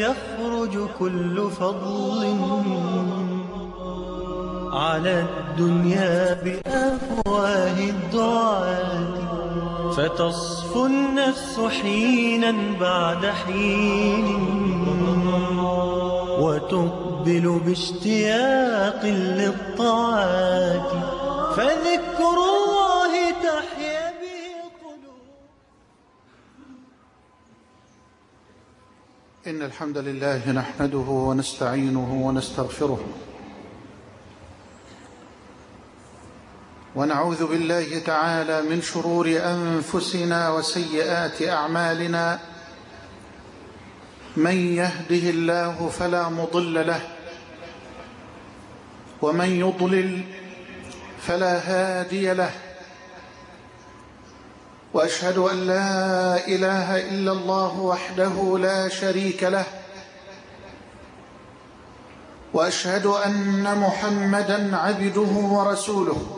يخرج كل فضل على الدنيا بأفواه الدعاة، فتصفو النفس حينا بعد حين وتقبل باشتياق للطاعات، فذكر الله تحيا به القلوب. إن الحمد لله نحمده ونستعينه ونستغفره، ونعوذ بالله تعالى من شرور أنفسنا وسيئات أعمالنا. من يهده الله فلا مضل له، ومن يضلل فلا هادي له، وأشهد أن لا إله إلا الله وحده لا شريك له، وأشهد أن محمدًا عبده ورسوله.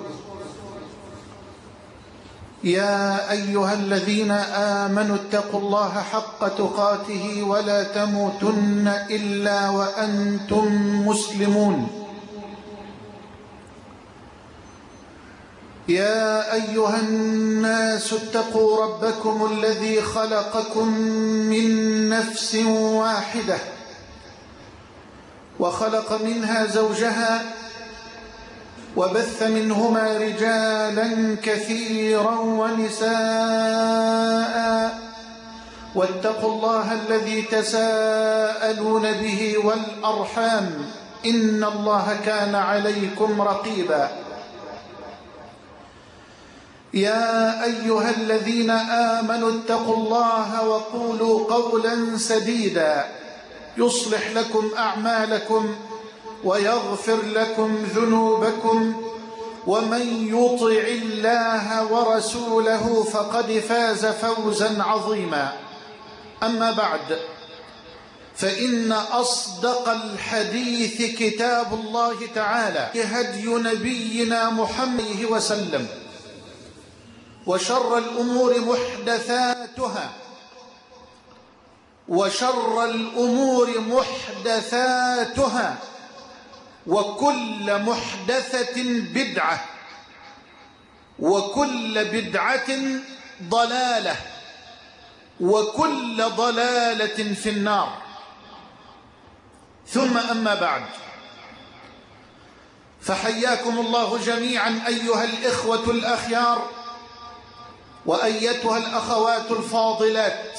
يا أيها الذين آمنوا اتقوا الله حق تقاته ولا تموتن إلا وأنتم مسلمون. يا أيها الناس اتقوا ربكم الذي خلقكم من نفس واحدة، وخلق منها زوجها، وبث منهما رجالا كثيرا ونساء، واتقوا الله الذي تساءلون به والأرحام، إن الله كان عليكم رقيبا. يا أيها الذين آمنوا اتقوا الله وقولوا قولا سديدا يصلح لكم أعمالكم ويغفر لكم ذنوبكم، ومن يطع الله ورسوله فقد فاز فوزا عظيما. أما بعد، فإن أصدق الحديث كتاب الله تعالى، هدي نبينا محمد وسلم، وشر الأمور محدثاتها، وكل محدثة بدعة، وكل بدعة ضلالة، وكل ضلالة في النار. ثم أما بعد، فحياكم الله جميعا أيها الإخوة الأخيار، وأيتها الأخوات الفاضلات،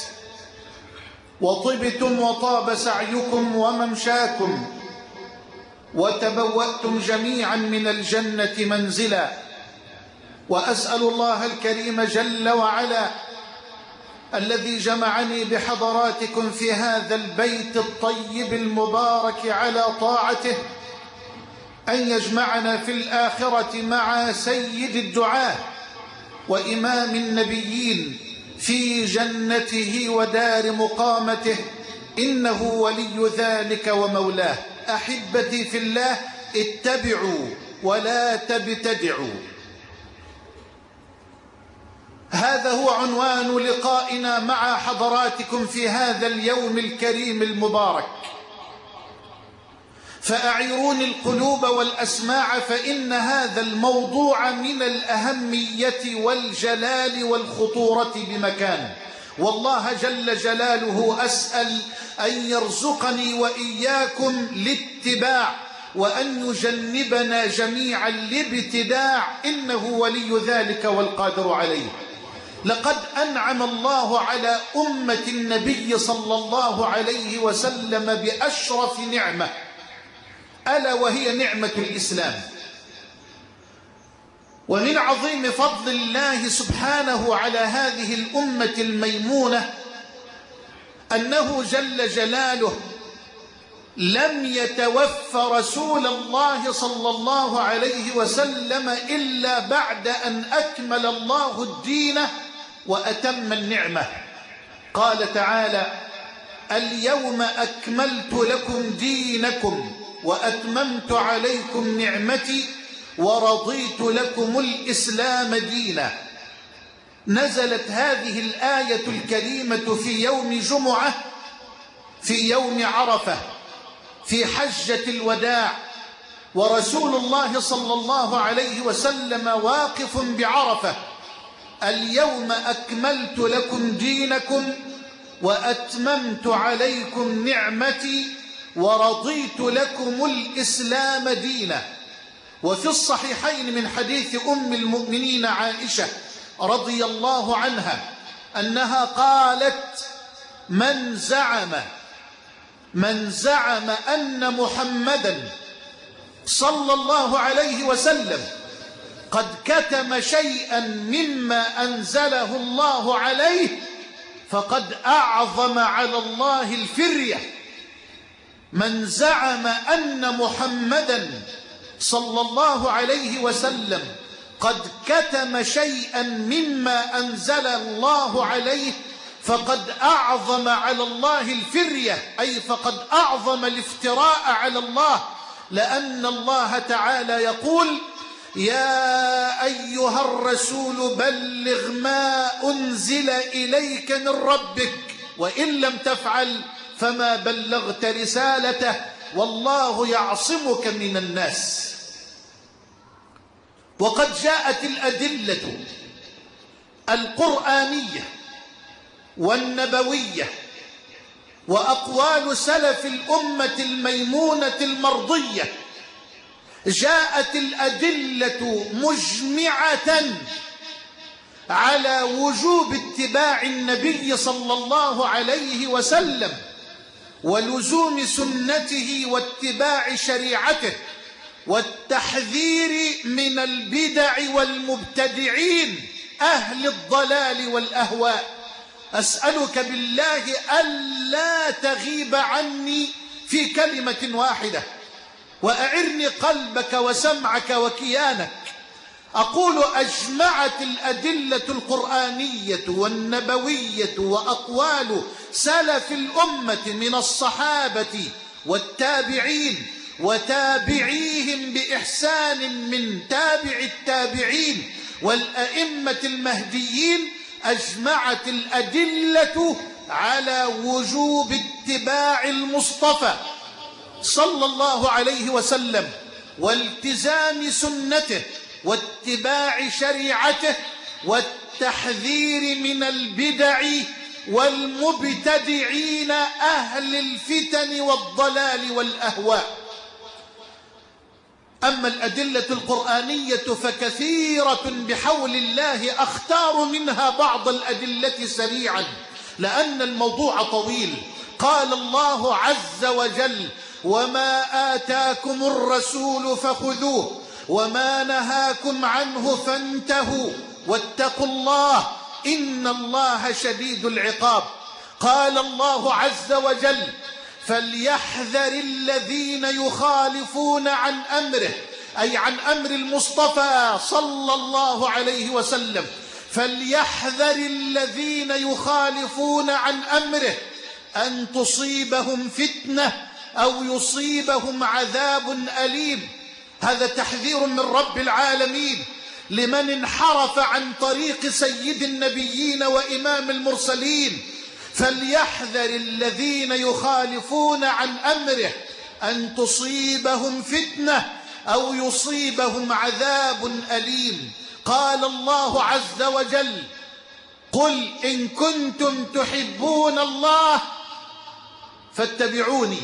وطبتم وطاب سعيكم وممشاكم، وتبوأتم جميعا من الجنة منزلا. وأسأل الله الكريم جل وعلا الذي جمعني بحضراتكم في هذا البيت الطيب المبارك على طاعته أن يجمعنا في الآخرة مع سيد الدعاة وإمام النبيين في جنته ودار مقامته، إنه ولي ذلك ومولاه. أحبتي في الله، اتبعوا ولا تبتدعوا. هذا هو عنوان لقائنا مع حضراتكم في هذا اليوم الكريم المبارك. فأعيروني القلوب والأسماع، فإن هذا الموضوع من الأهمية والجلال والخطورة بمكان. والله جل جلاله أسأل أن يرزقني وإياكم الاتباع، وأن يجنبنا جميعا الابتداع، إنه ولي ذلك والقادر عليه. لقد أنعم الله على أمة النبي صلى الله عليه وسلم بأشرف نعمة، ألا وهي نعمة الإسلام. ومن عظيم فضل الله سبحانه على هذه الأمة الميمونة أنه جل جلاله لم يتوفى رسول الله صلى الله عليه وسلم إلا بعد أن أكمل الله الدين وأتم النعمة. قال تعالى: اليوم أكملت لكم دينكم وأتممت عليكم نعمتي ورضيت لكم الإسلام دينا. نزلت هذه الآية الكريمة في يوم جمعة، في يوم عرفة في حجة الوداع، ورسول الله صلى الله عليه وسلم واقف بعرفة: اليوم أكملت لكم دينكم وأتممت عليكم نعمتي ورضيت لكم الإسلام دينا. وفي الصحيحين من حديث أم المؤمنين عائشة رضي الله عنها أنها قالت: من زعم أن محمدا صلى الله عليه وسلم قد كتم شيئا مما أنزله الله عليه فقد أعظم على الله الفرية. من زعم أن محمدا صلى الله عليه وسلم قد كتم شيئا مما أنزل الله عليه فقد أعظم على الله الفرية، أي فقد أعظم الافتراء على الله، لأن الله تعالى يقول: يا أيها الرسول بلغ ما أنزل إليك من ربك وإن لم تفعل فما بلغت رسالته والله يعصمك من الناس. وقد جاءت الأدلة القرآنية والنبوية وأقوال سلف الأمة الميمونة المرضية، جاءت الأدلة مجمعة على وجوب اتباع النبي صلى الله عليه وسلم ولزوم سنته واتباع شريعته والتحذير من البدع والمبتدعين أهل الضلال والأهواء. أسألك بالله ألا تغيب عني في كلمة واحدة، وأعرني قلبك وسمعك وكيانك. أقول: أجمعت الأدلة القرآنية والنبوية وأقوال سلف الأمة من الصحابة والتابعين وتابعيهم بإحسان من تابع التابعين والأئمة المهديين، أجمعت الأدلة على وجوب اتباع المصطفى صلى الله عليه وسلم والتزام سنته واتباع شريعته والتحذير من البدع والمبتدعين أهل الفتن والضلال والأهواء. أما الأدلة القرآنية فكثيرة بحول الله، أختار منها بعض الأدلة سريعا لأن الموضوع طويل. قال الله عز وجل: وما آتاكم الرسول فخذوه وما نهاكم عنه فانتهوا واتقوا الله إن الله شديد العقاب. قال الله عز وجل: فليحذر الذين يخالفون عن أمره، أي عن أمر المصطفى صلى الله عليه وسلم، فليحذر الذين يخالفون عن أمره أن تصيبهم فتنة أو يصيبهم عذاب أليم. هذا تحذير من رب العالمين لمن انحرف عن طريق سيد النبيين وإمام المرسلين. فليحذر الذين يخالفون عن أمره أن تصيبهم فتنة أو يصيبهم عذاب أليم. قال الله عز وجل: قل إن كنتم تحبون الله فاتبعوني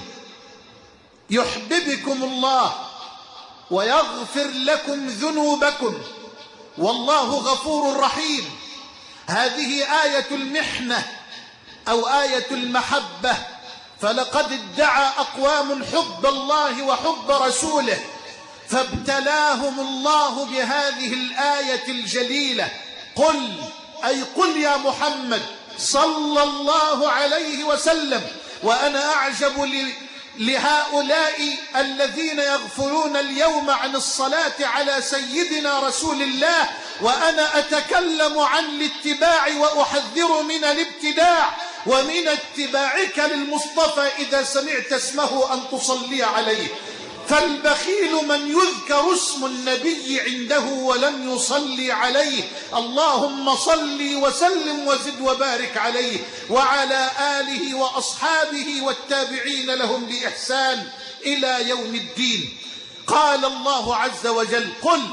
يحببكم الله ويغفر لكم ذنوبكم والله غفور رحيم. هذه آية المحنة أو آية المحبة. فلقد ادعى أقوام حب الله وحب رسوله فابتلاهم الله بهذه الآية الجليلة. قل، أي قل يا محمد صلى الله عليه وسلم. وأنا أعجب لهؤلاء الذين يغفلون اليوم عن الصلاة على سيدنا رسول الله وأنا أتكلم عن الاتباع وأحذر من الابتداع ومن اتباعك للمصطفى إذا سمعت اسمه أن تصلي عليه. فالبخيل من يذكر اسم النبي عنده ولم يصلي عليه. اللهم صل وسلم وزد وبارك عليه وعلى آله وأصحابه والتابعين لهم بإحسان إلى يوم الدين. قال الله عز وجل: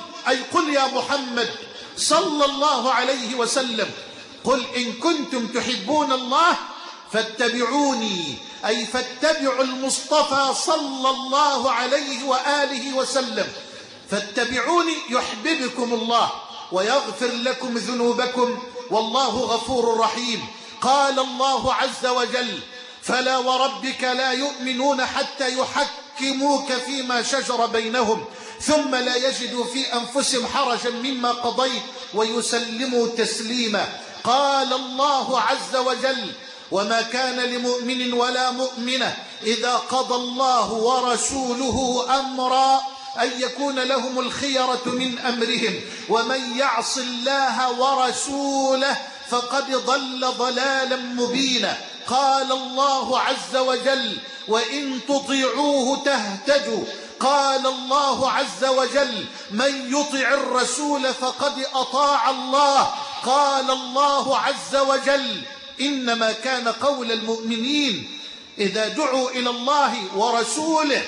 قل يا محمد صلى الله عليه وسلم، قل إن كنتم تحبون الله فاتبعوني، أي فاتبعوا المصطفى صلى الله عليه وآله وسلم. فاتبعوني يحببكم الله ويغفر لكم ذنوبكم والله غفور رحيم. قال الله عز وجل: فلا وربك لا يؤمنون حتى يحكموك فيما شجر بينهم ثم لا يجدوا في أنفسهم حرجا مما قضيت ويسلموا تسليما. قال الله عز وجل: وما كان لمؤمن ولا مؤمنة إذا قضى الله ورسوله أمرا أن يكون لهم الخيرة من أمرهم ومن يعص الله ورسوله فقد ضل ضلالا مبينا. قال الله عز وجل: وإن تطيعوه تهتدوا. قال الله عز وجل: من يطع الرسول فقد أطاع الله. قال الله عز وجل: إنما كان قول المؤمنين إذا دعوا إلى الله ورسوله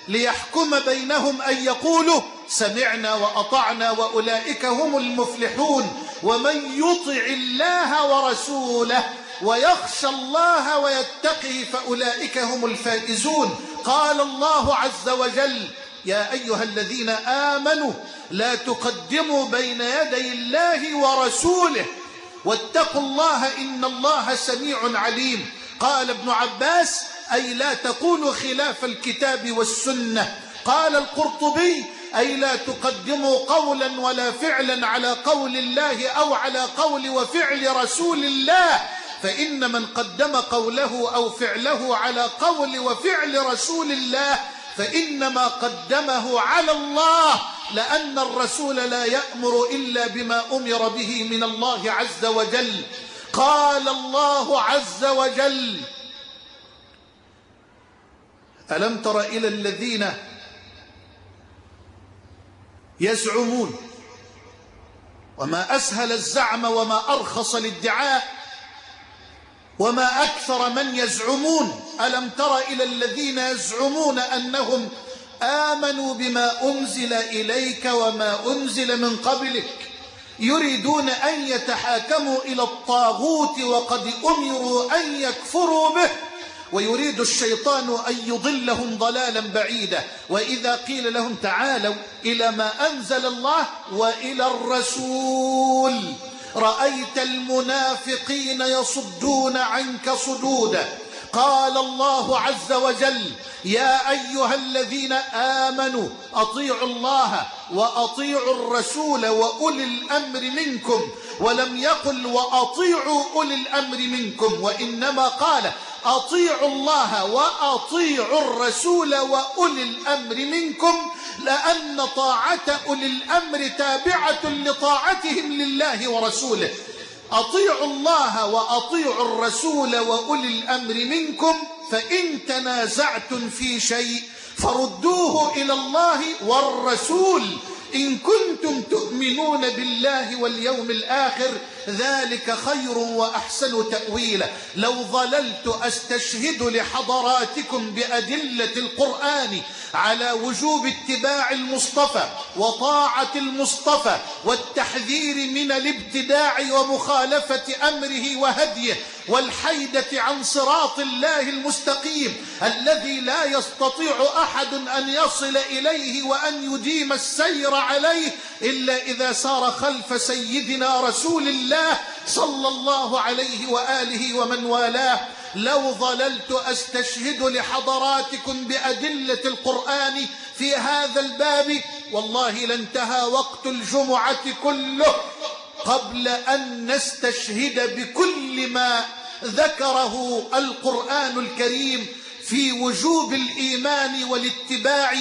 ليحكم بينهم أن يقولوا سمعنا وأطعنا وأولئك هم المفلحون. ومن يطع الله ورسوله ويخشى الله ويتقه فأولئك هم الفائزون. قال الله عز وجل: يا أيها الذين آمنوا لا تقدموا بين يدي الله ورسوله واتقوا الله إن الله سميع عليم. قال ابن عباس: أي لا تقولوا خلاف الكتاب والسنة. قال القرطبي: أي لا تقدموا قولا ولا فعلا على قول الله أو على قول وفعل رسول الله، فإن من قدم قوله أو فعله على قول وفعل رسول الله فإنما قدمه على الله، لأن الرسول لا يأمر إلا بما أمر به من الله عز وجل. قال الله عز وجل: ألم تر إلى الذين يزعمون، وما أسهل الزعم وما أرخص الادعاء وما أكثر من يزعمون. ألم تر إلى الذين يزعمون أنهم آمنوا بما أنزل إليك وما أنزل من قبلك يريدون أن يتحاكموا إلى الطاغوت وقد أمروا أن يكفروا به ويريد الشيطان أن يضلهم ضلالا بعيدا. وإذا قيل لهم تعالوا إلى ما أنزل الله وإلى الرسول رأيت المنافقين يصدون عنك صدودا. قال الله عز وجل: يا أيها الذين آمنوا أطيعوا الله وأطيعوا الرسول وأولي الأمر منكم، ولم يقل وأطيعوا أولي الأمر منكم، وإنما قال أطيعوا الله وأطيعوا الرسول وأولي الأمر منكم، لأن طاعة أولي الأمر تابعة لطاعتهم لله ورسوله. أطيعوا الله وأطيعوا الرسول وأولي الأمر منكم، فإن تنازعتم في شيء فردوه إلى الله والرسول إن كنتم تؤمنون بالله واليوم الآخر، ذلك خير وأحسن تأويلا. لو ظللت أستشهد لحضراتكم بأدلة القرآن على وجوب اتباع المصطفى وطاعة المصطفى والتحذير من الابتداع ومخالفة أمره وهديه والحيدة عن صراط الله المستقيم الذي لا يستطيع أحد أن يصل إليه وأن يديم السير عليه إلا إذا سار خلف سيدنا رسول الله صلى الله عليه وآله ومن والاه، لو ظللت أستشهد لحضراتكم بأدلة القرآن في هذا الباب والله لانتهى وقت الجمعة كله قبل أن نستشهد بكل ما ذكره القرآن الكريم في وجوب الإيمان والاتباع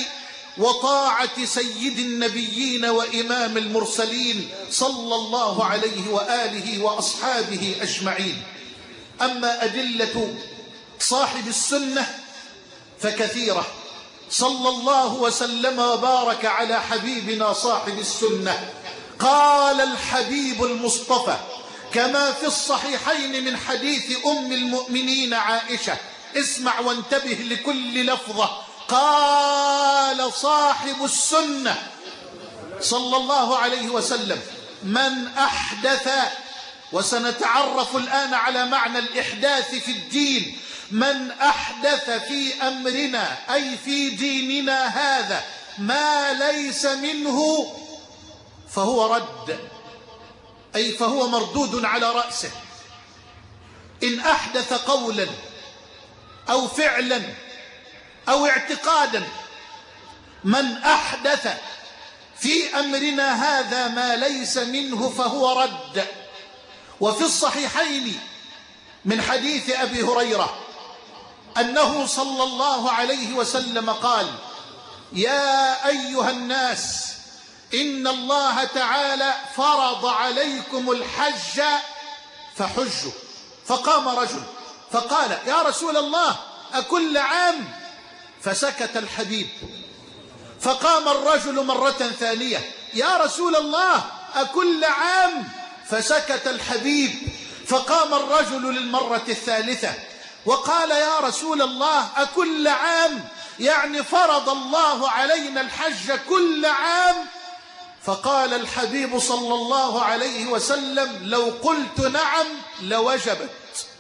وطاعة سيد النبيين وإمام المرسلين صلى الله عليه وآله وأصحابه أجمعين. أما أدلة صاحب السنة فكثيرة صلى الله وسلم وبارك على حبيبنا صاحب السنة. قال الحبيب المصطفى كما في الصحيحين من حديث أم المؤمنين عائشة، اسمع وانتبه لكل لفظة. قال صاحب السنة صلى الله عليه وسلم: من أحدث، وسنتعرف الآن على معنى الإحداث في الدين، من أحدث في أمرنا أي في ديننا هذا ما ليس منه فهو رد، أي فهو مردود على رأسه. إن أحدث قولا أو فعلا أو اعتقادا، من أحدث في أمرنا هذا ما ليس منه فهو رد. وفي الصحيحين من حديث أبي هريرة أنه صلى الله عليه وسلم قال: يا أيها الناس إن الله تعالى فرض عليكم الحج فحجوا. فقام رجل فقال: يا رسول الله أكل عام؟ فسكت الحبيب. فقام الرجل مرة ثانية: يا رسول الله أكل عام؟ فسكت الحبيب. فقام الرجل للمرة الثالثة وقال: يا رسول الله أكل عام؟ يعني فرض الله علينا الحج كل عام. فقال الحبيب صلى الله عليه وسلم: لو قلت نعم لوجبت،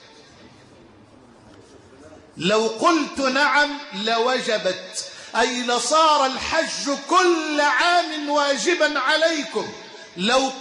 لو قلت نعم لوجبت، أي لصار الحج كل عام واجبا عليكم. لو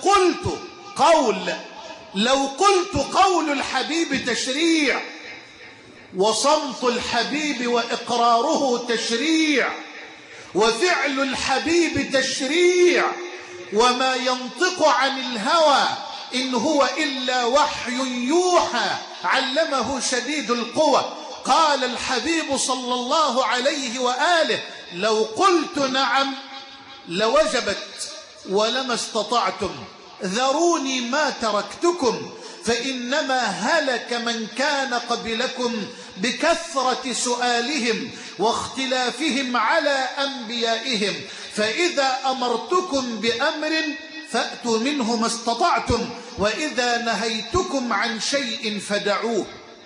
قلت قول الحبيب تشريع، وصمت الحبيب وإقراره تشريع، وفعل الحبيب تشريع، وما ينطق عن الهوى إن هو إلا وحي يوحى علمه شديد القوى. قال الحبيب صلى الله عليه وآله: لو قلت نعم لوجبت ولما استطعتم، ذروني ما تركتكم، فإنما هلك من كان قبلكم بكثرة سؤالهم واختلافهم على أنبيائهم، فإذا أمرتكم بأمر فأتوا منه ما استطعتم، وإذا نهيتكم عن شيء فدعوه.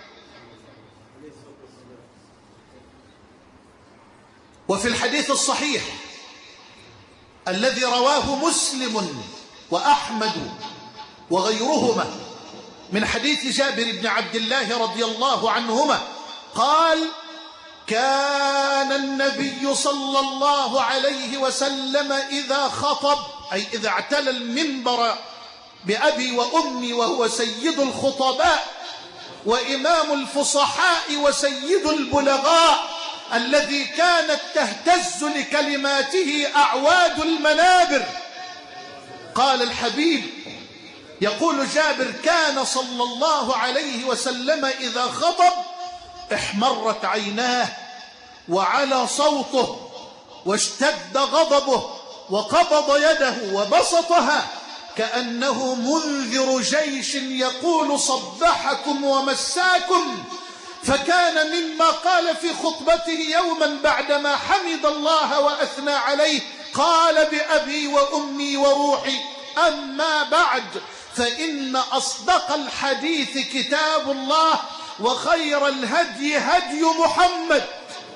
وفي الحديث الصحيح الذي رواه مسلم وأحمد وغيرهما من حديث جابر بن عبد الله رضي الله عنهما قال: كان النبي صلى الله عليه وسلم إذا خطب، أي إذا اعتلى المنبر بأبي وأمي وهو سيد الخطباء وإمام الفصحاء وسيد البلغاء الذي كانت تهتز لكلماته أعواد المنابر. قال الحبيب يقول جابر: كان صلى الله عليه وسلم إذا خطب احمرت عيناه وعلى صوته واشتد غضبه وقبض يده وبسطها كأنه منذر جيش يقول: صبحكم ومساكم. فكان مما قال في خطبته يوما بعدما حمد الله وأثنى عليه: قال: بأبي وأمي وروحي، أما بعد، فإن أصدق الحديث كتاب الله، وخير الهدي هدي محمد،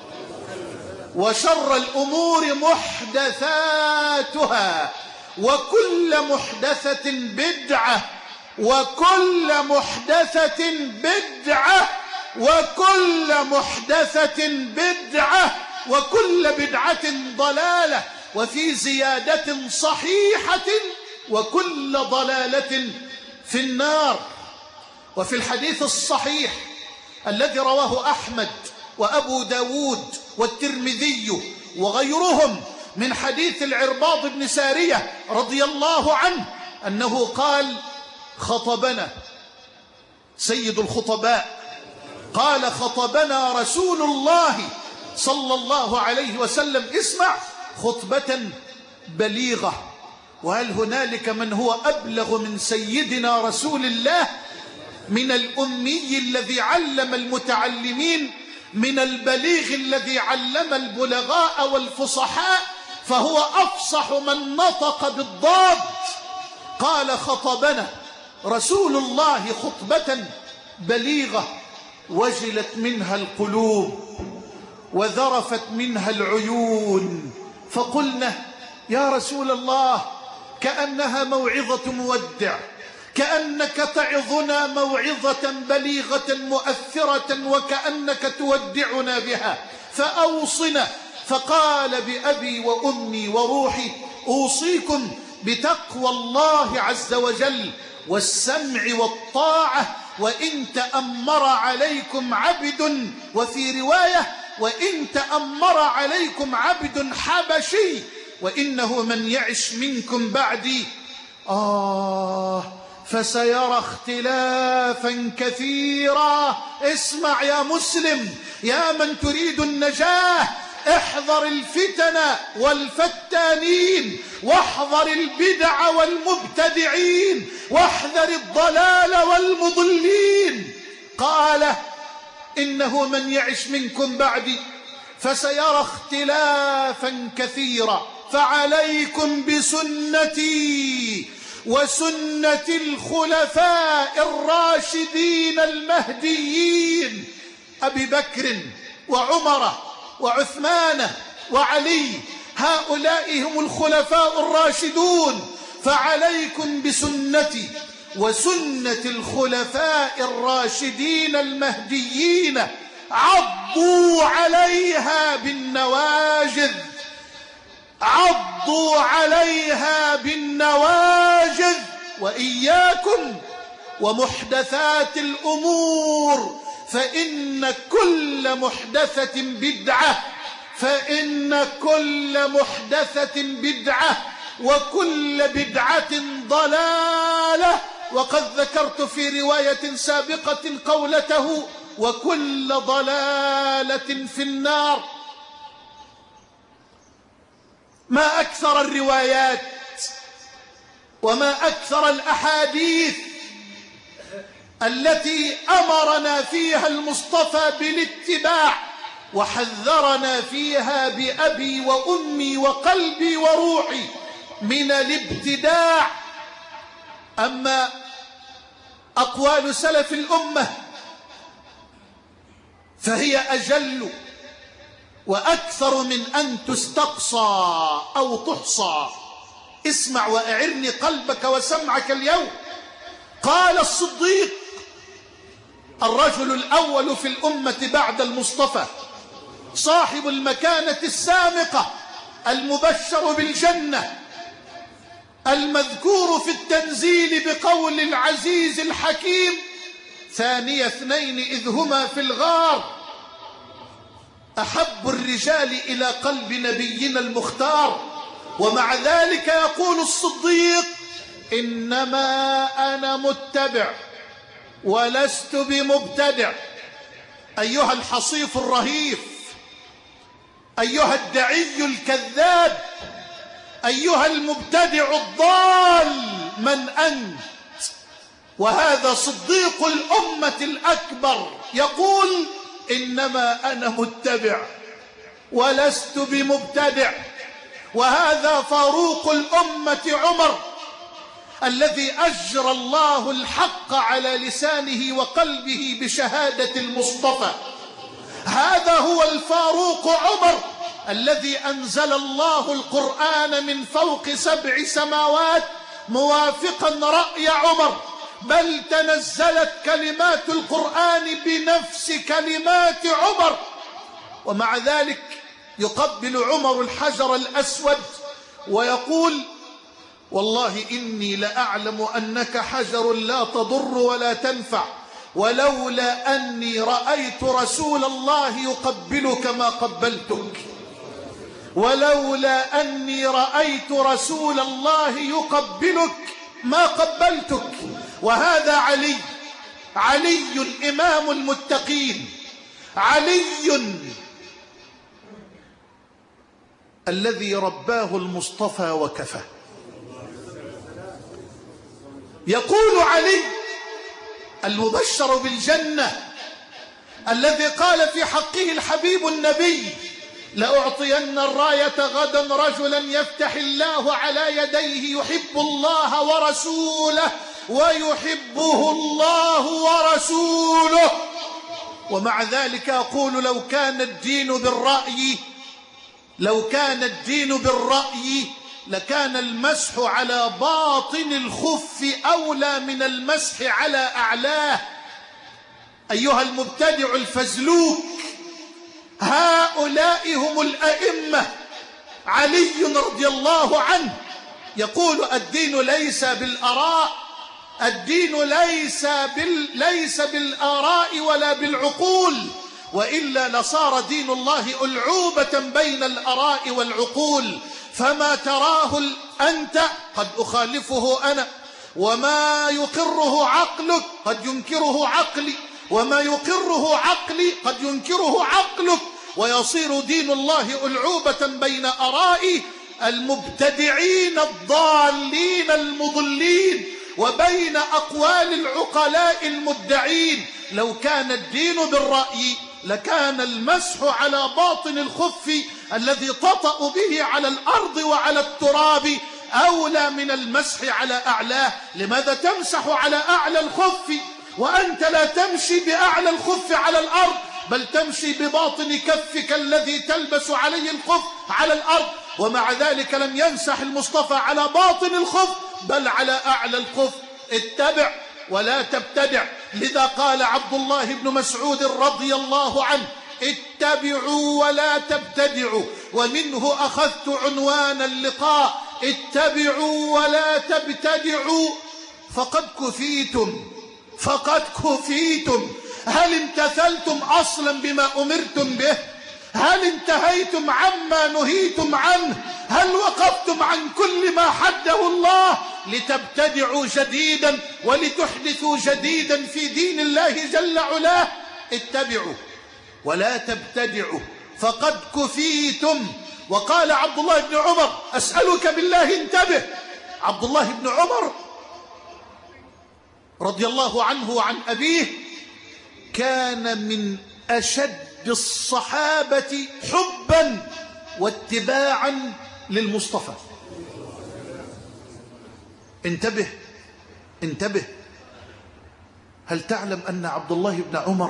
وشر الأمور محدثاتها، وكل محدثة بدعة، وكل محدثة بدعة، وكل محدثة بدعة، وكل بدعة ضلالة، وفي زيادة صحيحة: وكل ضلالة في النار. وفي الحديث الصحيح الذي رواه أحمد وأبو داود والترمذي وغيرهم من حديث العرباض بن سارية رضي الله عنه أنه قال: خطبنا سيد الخطباء، قال: خطبنا رسول الله صلى الله عليه وسلم، اسمع، خطبة بليغة. وهل هنالك من هو أبلغ من سيدنا رسول الله، من الأمي الذي علم المتعلمين، من البليغ الذي علم البلغاء والفصحاء، فهو أفصح من نطق بالضاد. قال: خطبنا رسول الله خطبة بليغة وجلت منها القلوب وذرفت منها العيون، فقلنا: يا رسول الله، كأنها موعظة مودع، كأنك تعظنا موعظة بليغة مؤثرة وكأنك تودعنا بها، فأوصنا. فقال: بأبي وأمي وروحي أوصيكم بتقوى الله عز وجل والسمع والطاعة، وإن تأمر عليكم عبد، وفي رواية: وإن تأمر عليكم عبد حبشي، وإنه من يعش منكم بعدي فسيرى اختلافا كثيرا. اسمع يا مسلم، يا من تريد النجاة، احذر الفتن والفتانين، واحذر البدع والمبتدعين، واحذر الضلال والمضلين. قال: إنه من يعش منكم بعدي فسيرى اختلافا كثيرا، فعليكم بسنتي وسنة الخلفاء الراشدين المهديين، أبي بكر وعمر وعثمان وعلي، هؤلاء هم الخلفاء الراشدون، فعليكم بسنتي وسنة الخلفاء الراشدين المهديين، عضوا عليها بالنواجذ، عضوا عليها بالنواجذ، وإياكم ومحدثات الأمور، فإن كل محدثة بدعة، فإن كل محدثة بدعة، وكل بدعة ضلالة. وقد ذكرت في رواية سابقة قولته: وكل ضلالة في النار. ما أكثر الروايات وما أكثر الأحاديث التي أمرنا فيها المصطفى بالاتباع وحذرنا فيها بأبي وأمي وقلبي وروحي من الابتداع. أما أقوال سلف الأمة فهي أجل وأكثر من أن تستقصى أو تحصى. اسمع وأعرني قلبك وسمعك اليوم. قال الصديق، الرجل الأول في الأمة بعد المصطفى، صاحب المكانة السامقة، المبشر بالجنة، المذكور في التنزيل بقول العزيز الحكيم: ثاني اثنين إذ هما في الغار، أحب الرجال إلى قلب نبينا المختار. ومع ذلك يقول الصديق: إنما أنا متبع ولست بمبتدع. أيها الحصيف الرهيف، أيها الدعي الكذاب، أيها المبتدع الضال، من أنت؟ وهذا صديق الأمة الأكبر يقول: إنما أنا متبع ولست بمبتدع. وهذا فاروق الأمة عمر، الذي أجرى الله الحق على لسانه وقلبه بشهادة المصطفى. هذا هو الفاروق عمر الذي أنزل الله القرآن من فوق 7 سماوات موافقا رأي عمر، بل تنزلت كلمات القرآن بنفس كلمات عمر. ومع ذلك يقبل عمر الحجر الأسود ويقول: والله إني لأعلم أنك حجر لا تضر ولا تنفع، ولولا أني رأيت رسول الله يقبلك ما قبلتك، ولولا أني رأيت رسول الله يقبلك ما قبلتك. وهذا علي إمام المتقين، علي الذي رباه المصطفى وكفى. يقول علي المبشر بالجنة: الذي قال في حقه الحبيب النبي: لأعطين الراية غدا رجلا يفتح الله على يديه يحب الله ورسوله ويحبه الله ورسوله. ومع ذلك أقول: لو كان الدين بالرأي لكان المسح على باطن الخف أولى من المسح على أعلاه. أيها المبتدع الفزلوك، هؤلاء هم الأئمة. علي رضي الله عنه يقول: الدين ليس بالآراء، الدين ليس بالآراء ولا بالعقول، وإلا لصار دين الله ألعوبة بين الآراء والعقول. فما تراه أنت قد أخالفه أنا، وما يقره عقلك قد ينكره عقلي، وما يقره عقلي قد ينكره عقلك، ويصير دين الله ألعوبة بين آراء المبتدعين الضالين المضلين وبين أقوال العقلاء المدعين. لو كان الدين بالرأي لكان المسح على باطن الخف الذي تطأ به على الأرض وعلى التراب أولى من المسح على أعلاه. لماذا تمسح على أعلى الخف وأنت لا تمشي بأعلى الخف على الأرض، بل تمشي بباطن كفك الذي تلبس عليه الخف على الأرض؟ ومع ذلك لم يمسح المصطفى على باطن الخف بل على أعلى الخف. اتبع ولا تبتدع. لذا قال عبد الله بن مسعود رضي الله عنه: اتبعوا ولا تبتدعوا. ومنه أخذت عنوان اللقاء: اتبعوا ولا تبتدعوا فقد كفيتم. هل امتثلتم أصلا بما أمرتم به؟ هل انتهيتم عما نهيتم عنه؟ هل وقفتم عن كل ما حده الله لتبتدعوا جديدا ولتحدثوا جديدا في دين الله جل علاه؟ اتبعوا ولا تبتدعوا فقد كفيتم. وقال عبد الله بن عمر: أسألك بالله انتبه. عبد الله بن عمر رضي الله عنه وعن أبيه كان من أشد الصحابة حبا واتباعا للمصطفى. انتبه. هل تعلم أن عبد الله بن عمر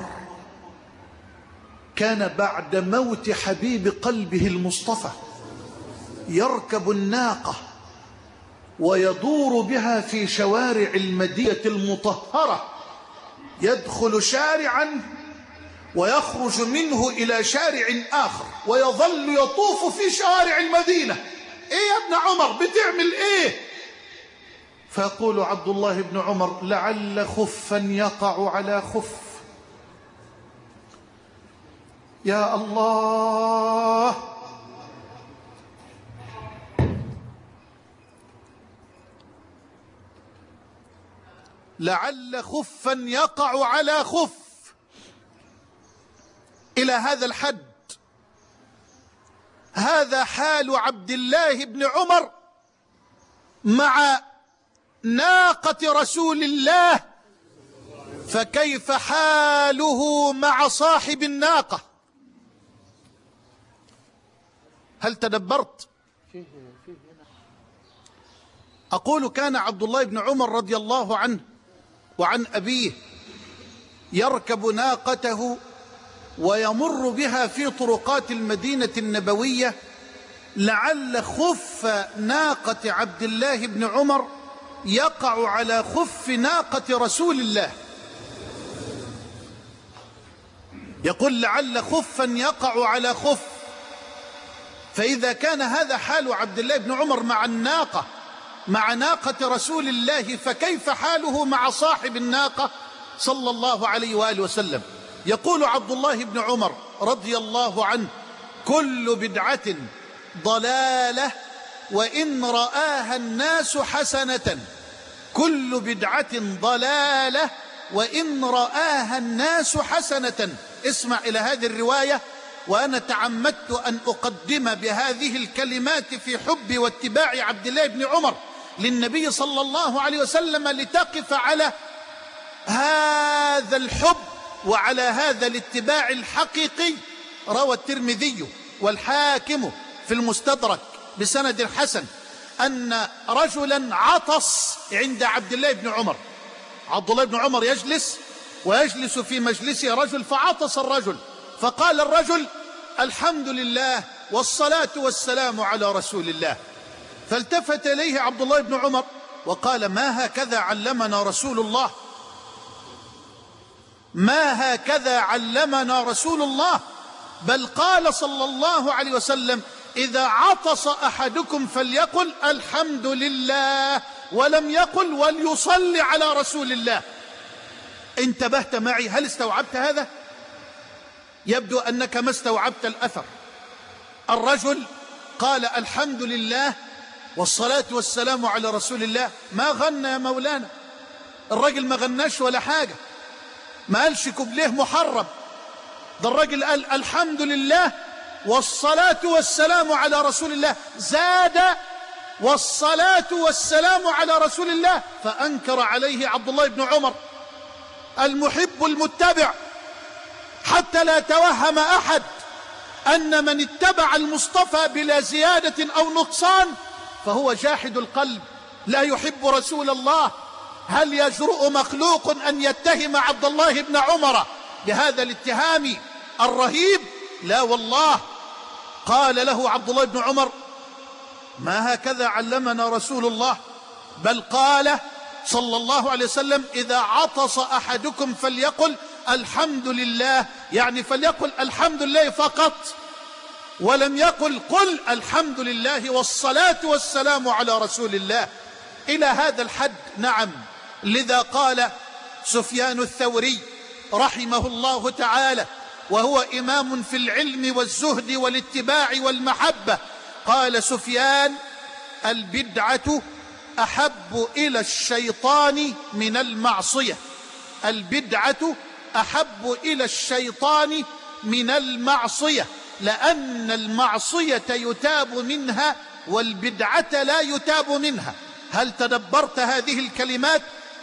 كان بعد موت حبيب قلبه المصطفى يركب الناقة ويدور بها في شوارع المدينة المطهرة، يدخل شارعا ويخرج منه إلى شارع آخر ويظل يطوف في شوارع المدينة. إيه يا ابن عمر بتعمل إيه؟ فيقول عبد الله بن عمر: لعل خفا يقع على خف. يا الله، لعل خفا يقع على خف. إلى هذا الحد هذا حال عبد الله بن عمر مع ناقة رسول الله، فكيف حاله مع صاحب الناقة؟ هل تدبرت؟ أقول: كان عبد الله بن عمر رضي الله عنه وعن أبيه يركب ناقته ويمر بها في طرقات المدينة النبوية، لعل خف ناقة عبد الله بن عمر يقع على خف ناقة رسول الله. يقول: لعل خفا يقع على خف. فإذا كان هذا حال عبد الله بن عمر مع الناقة، مع ناقة رسول الله، فكيف حاله مع صاحب الناقة صلى الله عليه وآله وسلم؟ يقول عبد الله بن عمر رضي الله عنه: كل بدعة ضلالة وإن رآها الناس حسنة. كل بدعة ضلالة وإن رآها الناس حسنة. اسمع إلى هذه الرواية، وأنا تعمدت أن أقدم بهذه الكلمات في حب واتباع عبد الله بن عمر للنبي صلى الله عليه وسلم، لتقف على هذا الحب وعلى هذا الاتباع الحقيقي روى الترمذي والحاكم في المستدرك بسند حسن أن رجلا عطس عند عبد الله بن عمر. عبد الله بن عمر يجلس ويجلس في مجلسه رجل، فعطس الرجل، فقال الرجل: الحمد لله والصلاة والسلام على رسول الله. فالتفت إليه عبد الله بن عمر وقال: ما هكذا علمنا رسول الله، ما هكذا علمنا رسول الله، بل قال صلى الله عليه وسلم: إذا عطس أحدكم فليقل الحمد لله، ولم يقل وليصلي على رسول الله. انتبهت معي؟ هل استوعبت هذا؟ يبدو أنك ما استوعبت الأثر. الرجل قال الحمد لله والصلاة والسلام على رسول الله، ما غنى يا مولانا، الرجل ما غناش ولا حاجة، ما قالش كوبليه محرم، ده الرجل قال الحمد لله والصلاة والسلام على رسول الله، زاد والصلاة والسلام على رسول الله. فأنكر عليه عبد الله بن عمر المحب المتبع، حتى لا توهم أحد أن من اتبع المصطفى بلا زيادة أو نقصان فهو جاحد القلب لا يحب رسول الله. هل يجرؤ مخلوق أن يتهم عبد الله بن عمر بهذا الاتهام الرهيب؟ لا والله. قال له عبد الله بن عمر: ما هكذا علمنا رسول الله، بل قال صلى الله عليه وسلم: إذا عطس أحدكم فليقل الحمد لله، يعني فليقل الحمد لله فقط، ولم يقل قل الحمد لله والصلاة والسلام على رسول الله. إلى هذا الحد. نعم. لذا قال سفيان الثوري رحمه الله تعالى، وهو إمام في العلم والزهد والاتباع والمحبة، قال سفيان: البدعة أحب إلى الشيطان من المعصية. البدعة أحب إلى الشيطان من المعصية، لأن المعصية يتاب منها والبدعة لا يتاب منها. هل تدبرت هذه الكلمات؟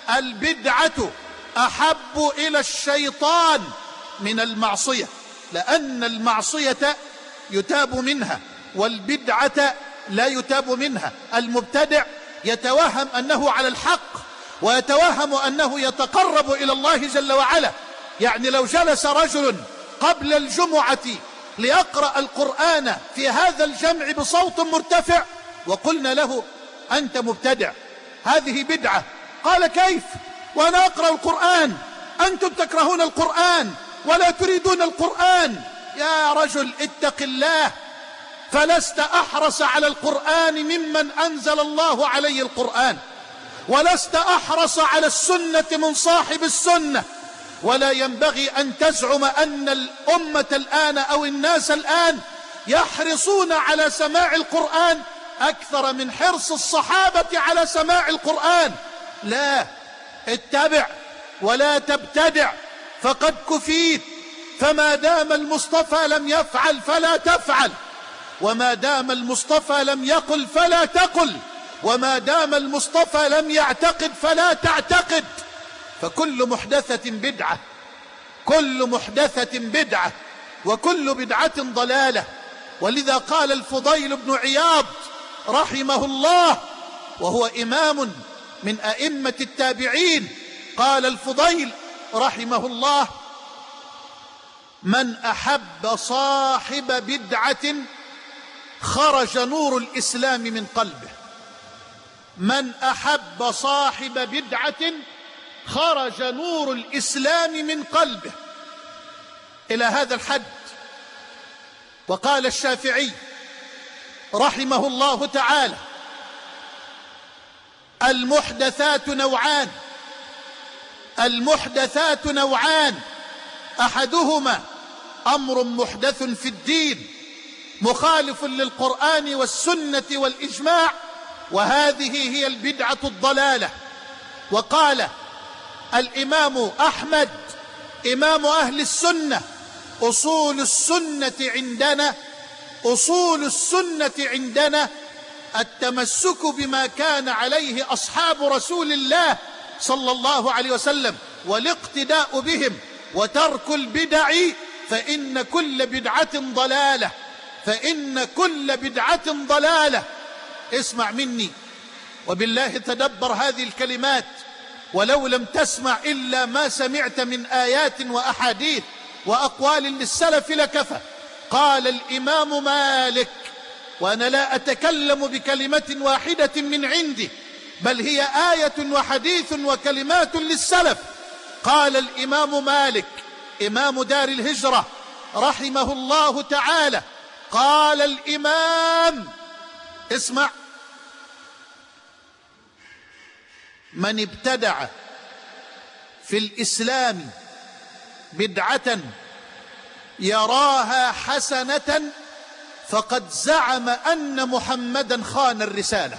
البدعة أحب إلى الشيطان من المعصية، لأن المعصية يتاب منها والبدعة لا يتاب منها. المبتدع يتوهم أنه على الحق ويتوهم أنه يتقرب إلى الله جل وعلا. يعني لو جلس رجل قبل الجمعة ليقرأ القرآن في هذا الجمع بصوت مرتفع وقلنا له: أنت مبتدع، هذه بدعة، قال: كيف وأنا أقرأ القرآن؟ أنتم تكرهون القرآن ولا تريدون القرآن. يا رجل اتق الله، فلست أحرص على القرآن ممن أنزل الله عليه القرآن، ولست أحرص على السنة من صاحب السنة. ولا ينبغي أن تزعم أن الأمة الآن أو الناس الآن يحرصون على سماع القرآن أكثر من حرص الصحابة على سماع القرآن. لا، اتبع ولا تبتدع فقد كفيت. فما دام المصطفى لم يفعل فلا تفعل، وما دام المصطفى لم يقل فلا تقل، وما دام المصطفى لم يعتقد فلا تعتقد. فكل محدثة بدعة، كل محدثة بدعة، وكل بدعة ضلالة. ولذا قال الفضيل بن عياض رحمه الله، وهو إمام من أئمة التابعين، قال الفضيل رحمه الله: من أحب صاحب بدعة خرج نور الإسلام من قلبه. من أحب صاحب بدعة خرج نور الإسلام من قلبه. إلى هذا الحد. وقال الشافعي رحمه الله تعالى: المحدثات نوعان، المحدثات نوعان، أحدهما أمر محدث في الدين مخالف للقرآن والسنة والإجماع، وهذه هي البدعة الضلالة. وقال الإمام أحمد إمام أهل السنة: أصول السنة عندنا، أصول السنة عندنا التمسك بما كان عليه أصحاب رسول الله صلى الله عليه وسلم والاقتداء بهم، وترك البدع، فإن كل بدعة ضلالة، فإن كل بدعة ضلالة. اسمع مني وبالله تدبر هذه الكلمات، ولو لم تسمع إلا ما سمعت من آيات وأحاديث وأقوال للسلف لكفى. قال الإمام مالك، وأنا لا أتكلم بكلمة واحدة من عندي، بل هي آية وحديث وكلمات للسلف. قال الإمام مالك إمام دار الهجرة رحمه الله تعالى، قال الإمام، اسمع: من ابتدع في الإسلام بدعة يراها حسنة فقد زعم أن محمدا خان الرسالة.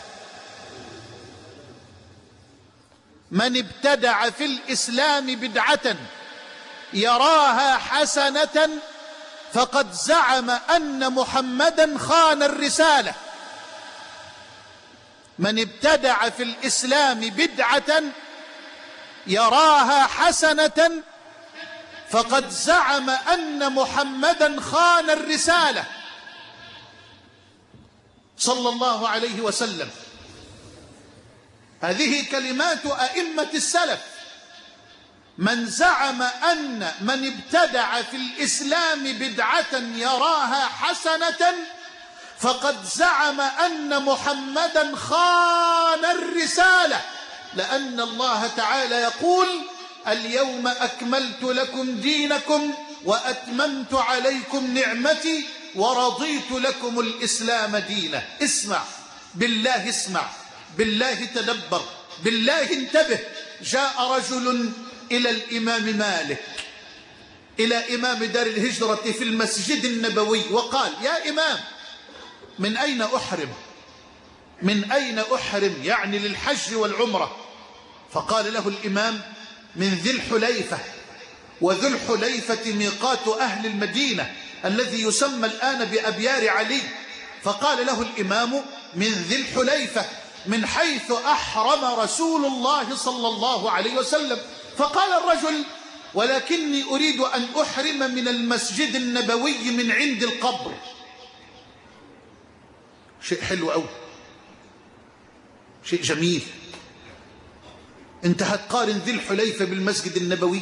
من ابتدع في الإسلام بدعة يراها حسنة فقد زعم أن محمدا خان الرسالة. من ابتدع في الإسلام بدعة يراها حسنة فقد زعم أن محمدا خان الرسالة صلى الله عليه وسلم. هذه كلمات أئمة السلف. من زعم أن من ابتدع في الإسلام بدعة يراها حسنة فقد زعم أن محمدا خان الرسالة، لأن الله تعالى يقول: اليوم أكملت لكم دينكم وأتممت عليكم نعمتي ورضيت لكم الإسلام دينا. اسمع بالله، اسمع بالله، تدبر بالله، انتبه. جاء رجل إلى الإمام مالك، إلى إمام دار الهجرة في المسجد النبوي، وقال: يا إمام، من أين أحرم؟ من أين أحرم؟ يعني للحج والعمرة. فقال له الإمام: من ذي الحليفة، وذو الحليفة ميقات أهل المدينة الذي يسمى الآن بأبيار علي. فقال له الإمام: من ذي الحليفة، من حيث أحرم رسول الله صلى الله عليه وسلم. فقال الرجل: ولكني أريد أن أحرم من المسجد النبوي من عند القبر. شيء حلو أوي، شيء جميل. أنت هتقارن ذي الحليفة بالمسجد النبوي؟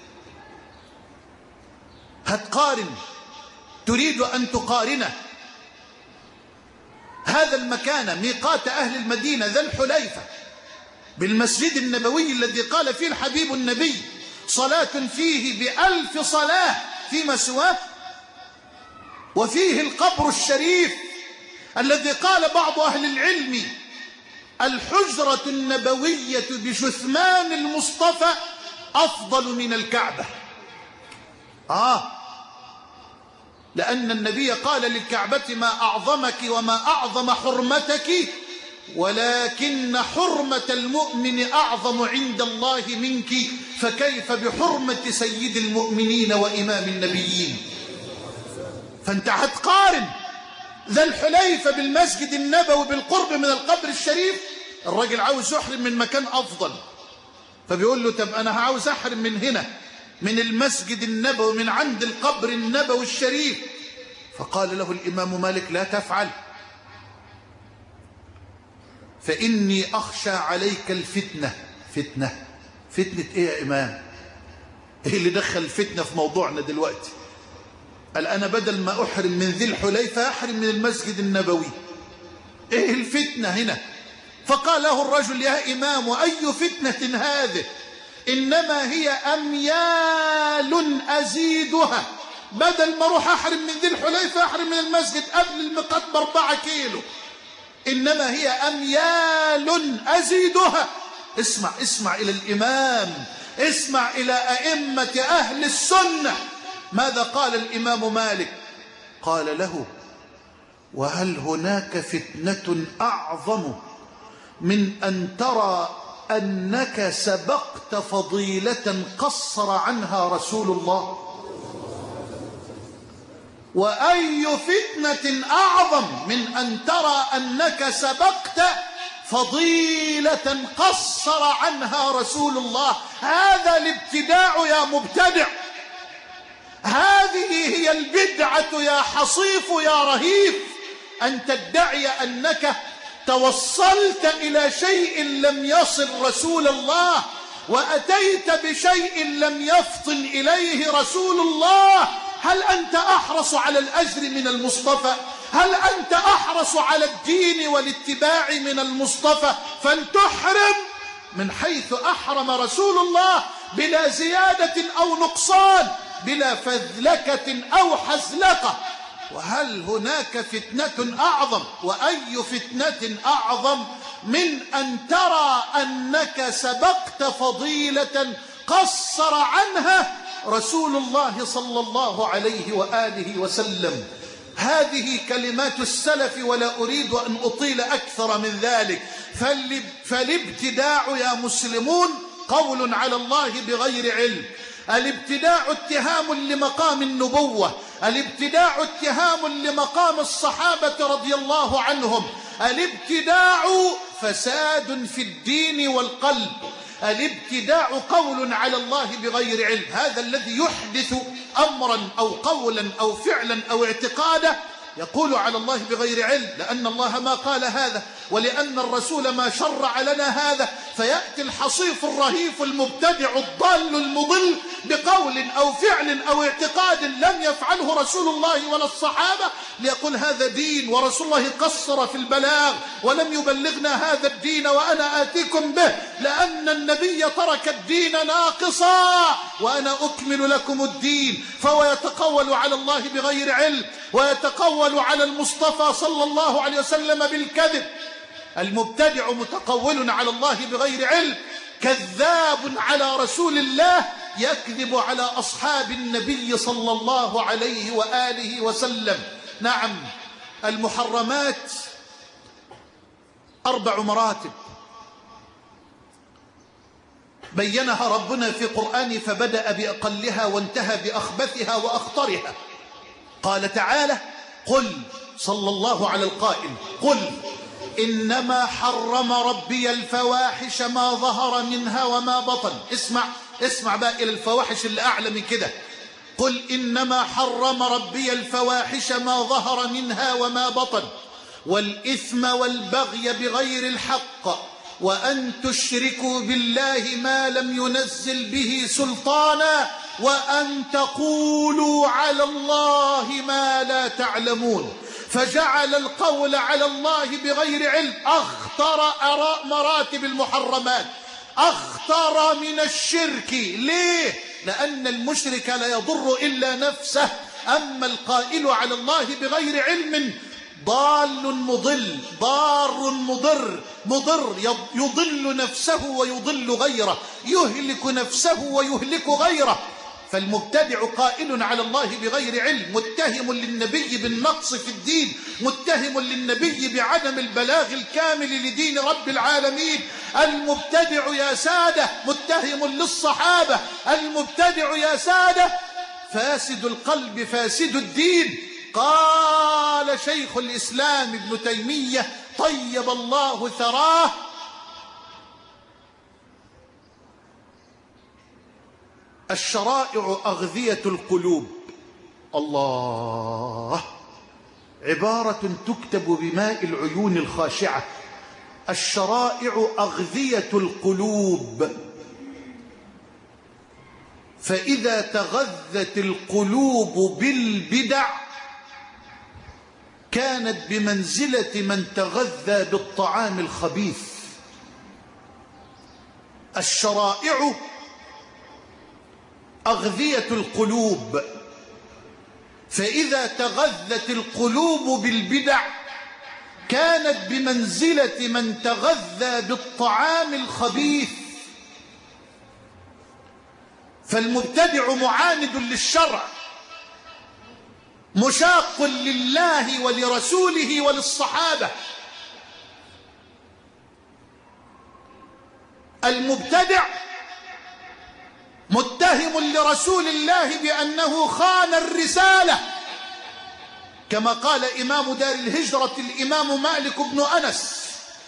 هتقارن؟ تريد أن تقارنه؟ هذا المكان ميقات أهل المدينة ذا الحليفة بالمسجد النبوي الذي قال فيه الحبيب النبي: صلاة فيه ب1000 صلاة فيما سواه، وفيه القبر الشريف الذي قال بعض أهل العلم: الحجرة النبوية بجثمان المصطفى أفضل من الكعبة. لأن النبي قال للكعبة: ما أعظمك وما أعظم حرمتك، ولكن حرمة المؤمن أعظم عند الله منك، فكيف بحرمة سيد المؤمنين وإمام النبيين؟ فأنت هتقارن ذا الحليفة بالمسجد النبوي بالقرب من القبر الشريف؟ الراجل عاوز يحرم من مكان أفضل، فبيقول له: طب أنا عاوز أحرم من هنا، من المسجد النبوي، من عند القبر النبوي الشريف. فقال له الإمام مالك: لا تفعل، فإني أخشى عليك الفتنة. فتنة؟ فتنة إيه يا إمام؟ إيه اللي دخل الفتنة في موضوعنا دلوقتي؟ قال: أنا بدل ما أحرم من ذي الحليفة أحرم من المسجد النبوي. إيه الفتنة هنا؟ فقال له الرجل: يا إمام، وأي فتنة هذه؟ إنما هي أميال أزيدها، بدل ما أروح أحرم من ذي الحليفة أحرم من المسجد قبل الميقات ب4 كيلو. إنما هي أميال أزيدها. اسمع إلى الإمام، اسمع إلى أئمة أهل السنة. ماذا قال الإمام مالك؟ قال له: وهل هناك فتنة أعظم من أن ترى أنك سبقت فضيلة قصر عنها رسول الله؟ وأي فتنة أعظم من أن ترى أنك سبقت فضيلة قصر عنها رسول الله؟ هذا الابتداع يا مبتدع، هذه هي البدعة يا حصيف يا رهيف، أن تدعي أنك توصلت إلى شيء لم يصل رسول الله، وأتيت بشيء لم يفطن إليه رسول الله. هل أنت أحرص على الأجر من المصطفى؟ هل أنت أحرص على الدين والاتباع من المصطفى؟ فلتحرم من حيث أحرم رسول الله، بلا زيادة أو نقصان، بلا فذلكة أو حزلقة. وهل هناك فتنة أعظم؟ وأي فتنة أعظم من أن ترى أنك سبقت فضيلة قصر عنها رسول الله صلى الله عليه وآله وسلم. هذه كلمات السلف، ولا أريد أن أطيل أكثر من ذلك. فالابتداع يا مسلمون قول على الله بغير علم، الابتداع اتهام لمقام النبوة، الابتداع اتهام لمقام الصحابة رضي الله عنهم، الابتداع فساد في الدين والقلب، الابتداع قول على الله بغير علم. هذا الذي يحدث أمرا أو قولا أو فعلا أو اعتقادا يقول على الله بغير علم، لأن الله ما قال هذا، ولأن الرسول ما شرع لنا هذا. فيأتي الحصيف الرهيف المبتدع الضال المضل بقول أو فعل أو اعتقاد لم يفعله رسول الله ولا الصحابة، ليقول هذا دين، ورسول الله قصر في البلاغ ولم يبلغنا هذا الدين وأنا آتيكم به، لأن النبي ترك الدين ناقصا وأنا أكمل لكم الدين. فهو يتقول على الله بغير علم، ويتقول على المصطفى صلى الله عليه وسلم بالكذب. المبتدع متقول على الله بغير علم، كذاب على رسول الله، يكذب على أصحاب النبي صلى الله عليه وآله وسلم. نعم، المحرمات 4 مراتب بينها ربنا في قرآنه، فبدأ بأقلها وانتهى بأخبثها وأخطرها. قال تعالى: قل، صلى الله على القائل، قل إنما حرم ربي الفواحش ما ظهر منها وما بطن. اسمع بقى إلى الفواحش اللي أعلى من كده. قل إنما حرم ربي الفواحش ما ظهر منها وما بطن، والإثم والبغي بغير الحق، وأن تشركوا بالله ما لم ينزل به سلطانا، وأن تقولوا على الله ما لا تعلمون. فجعل القول على الله بغير علم أخطر مراتب المحرمات، أخطر من الشرك. ليه؟ لأن المشرك لا يضر إلا نفسه، أما القائل على الله بغير علم ضال مضل، ضار مضر، يضل نفسه ويضل غيره، يهلك نفسه ويهلك غيره. فالمبتدع قائل على الله بغير علم، متهم للنبي بالنقص في الدين، متهم للنبي بعدم البلاغ الكامل لدين رب العالمين. المبتدع يا سادة متهم للصحابة، المبتدع يا سادة فاسد القلب فاسد الدين. قال شيخ الإسلام ابن تيمية طيب الله ثراه: الشرائع أغذية القلوب. الله، عبارة تكتب بماء العيون الخاشعة. الشرائع أغذية القلوب، فإذا تغذت القلوب بالبدع كانت بمنزلة من تغذى بالطعام الخبيث. الشرائع أغذية القلوب، فإذا تغذت القلوب بالبدع كانت بمنزلة من تغذى بالطعام الخبيث. فالمبتدع معاند للشرع، مشاق لله ولرسوله وللصحابة. المبتدع متهم لرسول الله بأنه خان الرسالة، كما قال إمام دار الهجرة الإمام مالك بن أنس.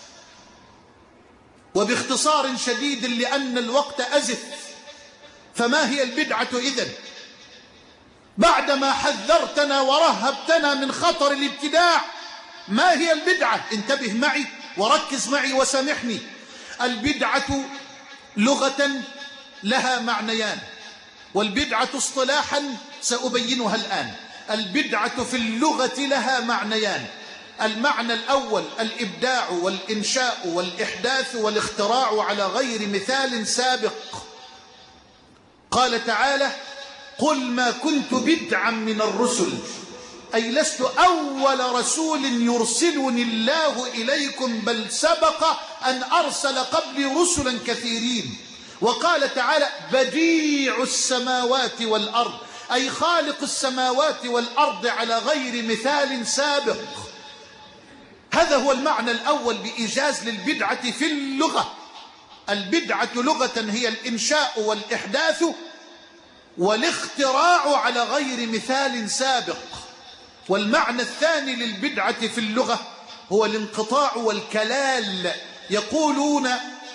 وباختصار شديد لأن الوقت أزف، فما هي البدعة إذن؟ بعدما حذرتنا ورهبتنا من خطر الابتداع. ما هي البدعة؟ انتبه معي وركز معي وسامحني. البدعة لغة لها معنيان، والبدعة اصطلاحا سأبينها الآن. البدعة في اللغة لها معنيان. المعنى الأول الإبداع والإنشاء والإحداث والاختراع على غير مثال سابق. قال تعالى: قل ما كنت بدعا من الرسل، أي لست أول رسول يرسلني الله إليكم، بل سبق أن أرسل قبلي رسلا كثيرين. وقال تعالى: بديع السماوات والأرض، أي خالق السماوات والأرض على غير مثال سابق. هذا هو المعنى الأول بإيجاز للبدعة في اللغة. البدعة لغة هي الإنشاء والإحداث والاختراع على غير مثال سابق. والمعنى الثاني للبدعة في اللغة هو الانقطاع والكلال. يقولون،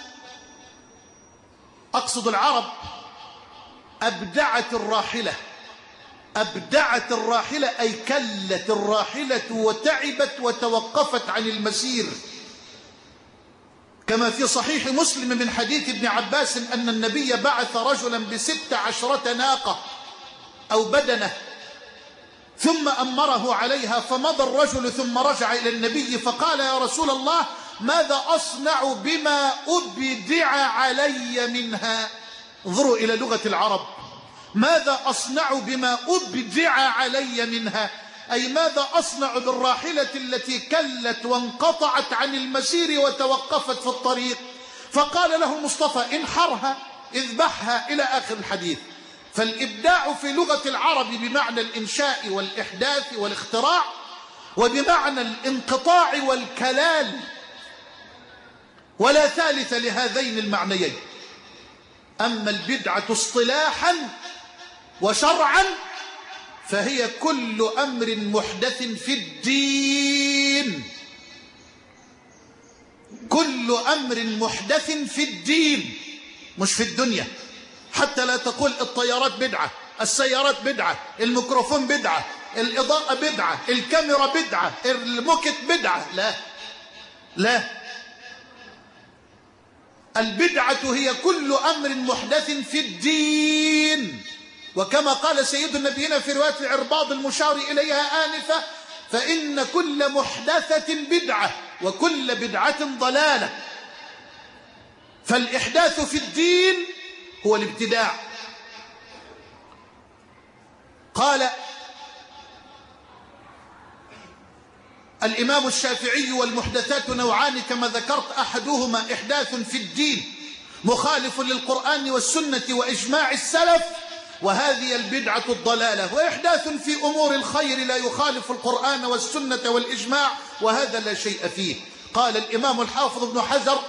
أقصد العرب، أبدعت الراحلة. أبدعت الراحلة أي كلت الراحلة وتعبت وتوقفت عن المسير. كما في صحيح مسلم من حديث ابن عباس أن النبي بعث رجلا ب16 ناقة أو بدنة، ثم أمره عليها، فمضى الرجل ثم رجع إلى النبي فقال: يا رسول الله، ماذا أصنع بما أبدع علي منها؟ انظروا إلى لغة العرب. ماذا أصنع بما أبدع علي منها؟ أي ماذا أصنع بالراحلة التي كلت وانقطعت عن المسير وتوقفت في الطريق؟ فقال له المصطفى: انحرها، اذبحها، إلى آخر الحديث. فالإبداع في لغة العرب بمعنى الإنشاء والإحداث والاختراع، وبمعنى الانقطاع والكلال، ولا ثالث لهذين المعنيين. أما البدعة اصطلاحا وشرعا فهي كل أمر محدث في الدين. كل أمر محدث في الدين، مش في الدنيا. حتى لا تقول الطيارات بدعة، السيارات بدعة، الميكروفون بدعة، الإضاءة بدعة، الكاميرا بدعة، الموكت بدعة. لا لا، البدعة هي كل أمر محدث في الدين. وكما قال سيد النبيين في رواية العرباض المشار إليها آنفة: فإن كل محدثة بدعة وكل بدعة ضلالة. فالإحداث في الدين هو الابتداع. قال الإمام الشافعي: والمحدثات نوعان كما ذكرت، أحدهما إحداث في الدين مخالف للقرآن والسنة وإجماع السلف، وهذه البدعة الضلالة، وإحداث في أمور الخير لا يخالف القرآن والسنة والإجماع، وهذا لا شيء فيه. قال الإمام الحافظ ابن حجر: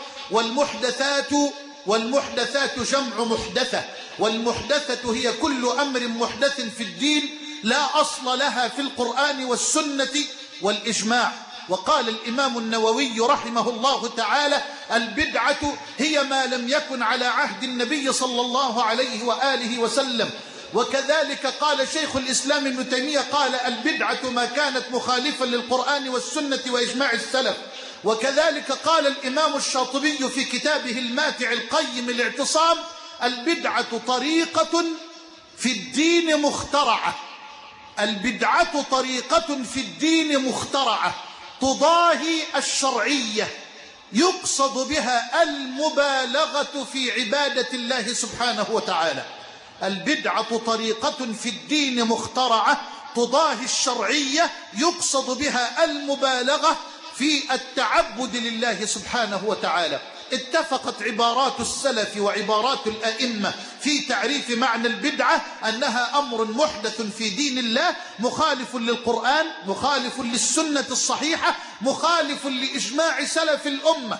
والمحدثات جمع محدثة، والمحدثة هي كل أمر محدث في الدين لا أصل لها في القرآن والسنة والإجماع. وقال الإمام النووي رحمه الله تعالى: البدعة هي ما لم يكن على عهد النبي صلى الله عليه وآله وسلم. وكذلك قال شيخ الإسلام ابن تيمية: قال البدعة ما كانت مخالفا للقرآن والسنة وإجماع السلف. وكذلك قال الإمام الشاطبي في كتابه الماتع القيم الاعتصام: البدعة طريقة في الدين مخترعة. البدعة طريقة في الدين مخترعة تضاهي الشرعية، يقصد بها المبالغة في عبادة الله سبحانه وتعالى. البدعة طريقة في الدين مخترعة تضاهي الشرعية، يقصد بها المبالغة في التعبد لله سبحانه وتعالى. اتفقت عبارات السلف وعبارات الأئمة في تعريف معنى البدعة أنها أمر محدث في دين الله، مخالف للقرآن، مخالف للسنة الصحيحة، مخالف لإجماع سلف الأمة.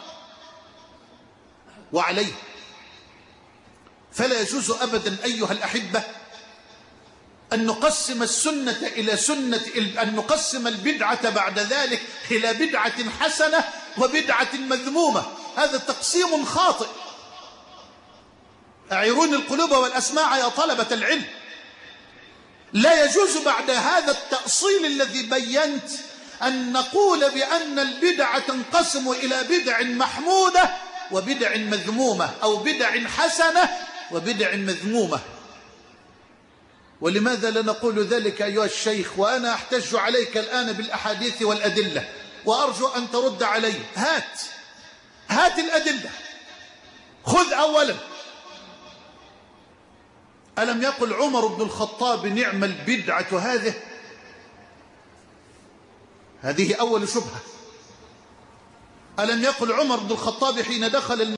وعليه فلا يجوز أبدا أيها الأحبة أن نقسم السنة إلى أن نقسم البدعة بعد ذلك إلى بدعة حسنة وبدعة مذمومة. هذا تقسيم خاطئ. أعيرون القلوب والأسماع يا طلبة العلم. لا يجوز بعد هذا التأصيل الذي بينت أن نقول بأن البدع تنقسم إلى بدع محمودة وبدع مذمومة، أو بدع حسنة وبدع مذمومة. ولماذا لا نقول ذلك أيها الشيخ وأنا أحتج عليك الآن بالأحاديث والأدلة، وأرجو أن ترد علي؟ هات الأدلة. خذ أولا، ألم يقل عمر بن الخطاب نعم البدعة هذه أول شبهة. ألم يقل عمر بن الخطاب حين دخل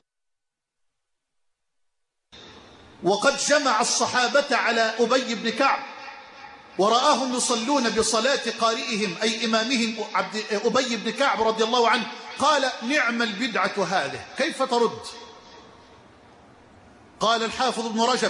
وقد جمع الصحابة على أبي بن كعب ورآهم يصلون بصلاة قارئهم أي إمامهم أبي بن كعب رضي الله عنه، قال نعم البدعة هذه، كيف ترد؟ قال الحافظ ابن رجب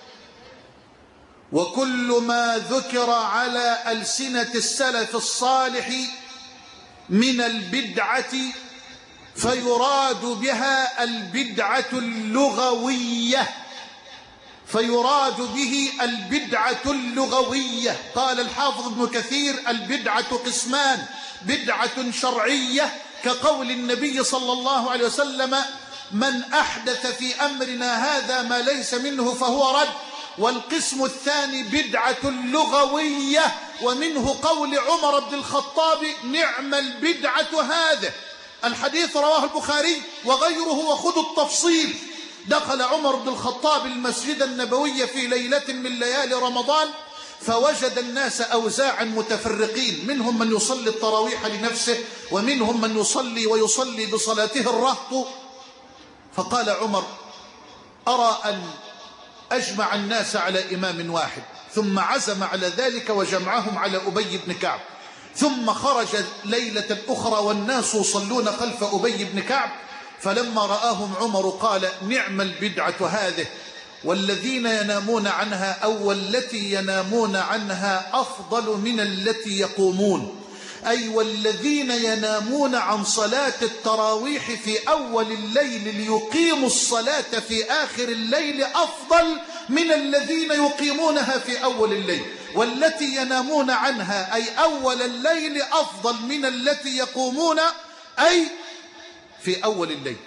وكل ما ذكر على ألسنة السلف الصالح من البدعة فيراد بها البدعة اللغوية، فيراد به البدعة اللغوية. قال الحافظ ابن كثير البدعة قسمان، بدعة شرعية كقول النبي صلى الله عليه وسلم من أحدث في أمرنا هذا ما ليس منه فهو رد، والقسم الثاني بدعة لغوية، ومنه قول عمر بن الخطاب نعم البدعة هذه. الحديث رواه البخاري وغيره، وخذوا التفصيل. دخل عمر بن الخطاب المسجد النبوي في ليلة من ليالي رمضان فوجد الناس أوزاعا متفرقين، منهم من يصلي التراويح لنفسه ومنهم من يصلي بصلاته الرهط. فقال عمر أرى أن أجمع الناس على إمام واحد، ثم عزم على ذلك وجمعهم على أبي بن كعب، ثم خرج ليلة أخرى والناس يصلون خلف أبي بن كعب، فلما رآهم عمر قال نعم البدعة هذه، والذين ينامون عنها أو التي ينامون عنها أفضل من التي يقومون، أي والذين ينامون عن صلاة التراويح في أول الليل ليقيموا الصلاة في آخر الليل أفضل من الذين يقيمونها في أول الليل، والتي ينامون عنها أي أول الليل أفضل من التي يقومون أي في أول الليل.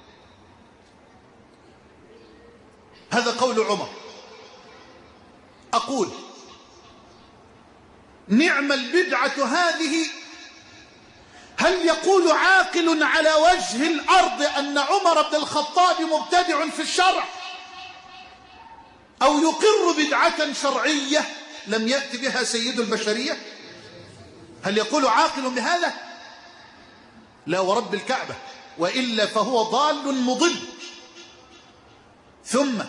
هذا قول عمر. أقول نعم البدعة هذه، هل يقول عاقل على وجه الأرض أن عمر بن الخطاب مبتدع في الشرع أو يقر بدعة شرعية لم يأتي بها سيد البشرية؟ هل يقول عاقل بهذا؟ لا ورب الكعبة، وإلا فهو ضال مضل. ثم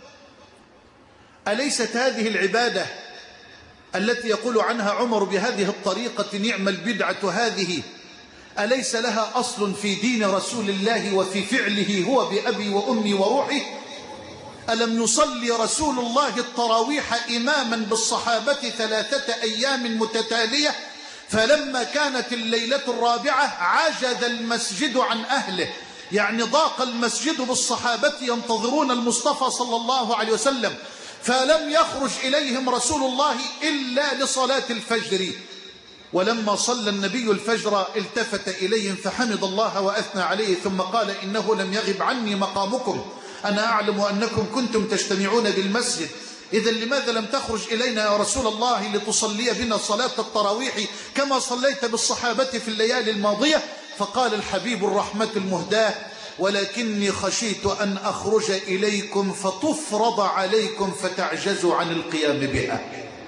أليست هذه العبادة التي يقول عنها عمر بهذه الطريقة نعم البدعة هذه، أليس لها أصل في دين رسول الله وفي فعله هو بأبي وأمي وروحي؟ ألم يصلي رسول الله التراويح إماما بالصحابة 3 أيام متتالية، فلما كانت الليلة الرابعة عجز المسجد عن أهله، يعني ضاق المسجد بالصحابة ينتظرون المصطفى صلى الله عليه وسلم، فلم يخرج إليهم رسول الله إلا لصلاة الفجر. ولما صلى النبي الفجر التفت إليهم فحمد الله وأثنى عليه، ثم قال إنه لم يغب عني مقامكم، أنا أعلم أنكم كنتم تجتمعون بالمسجد، إذا لماذا لم تخرج إلينا يا رسول الله لتصلي بنا صلاة التراويح كما صليت بالصحابة في الليالي الماضية؟ فقال الحبيب الرحمة المهداة ولكني خشيت أن أخرج إليكم فتفرض عليكم فتعجزوا عن القيام بها،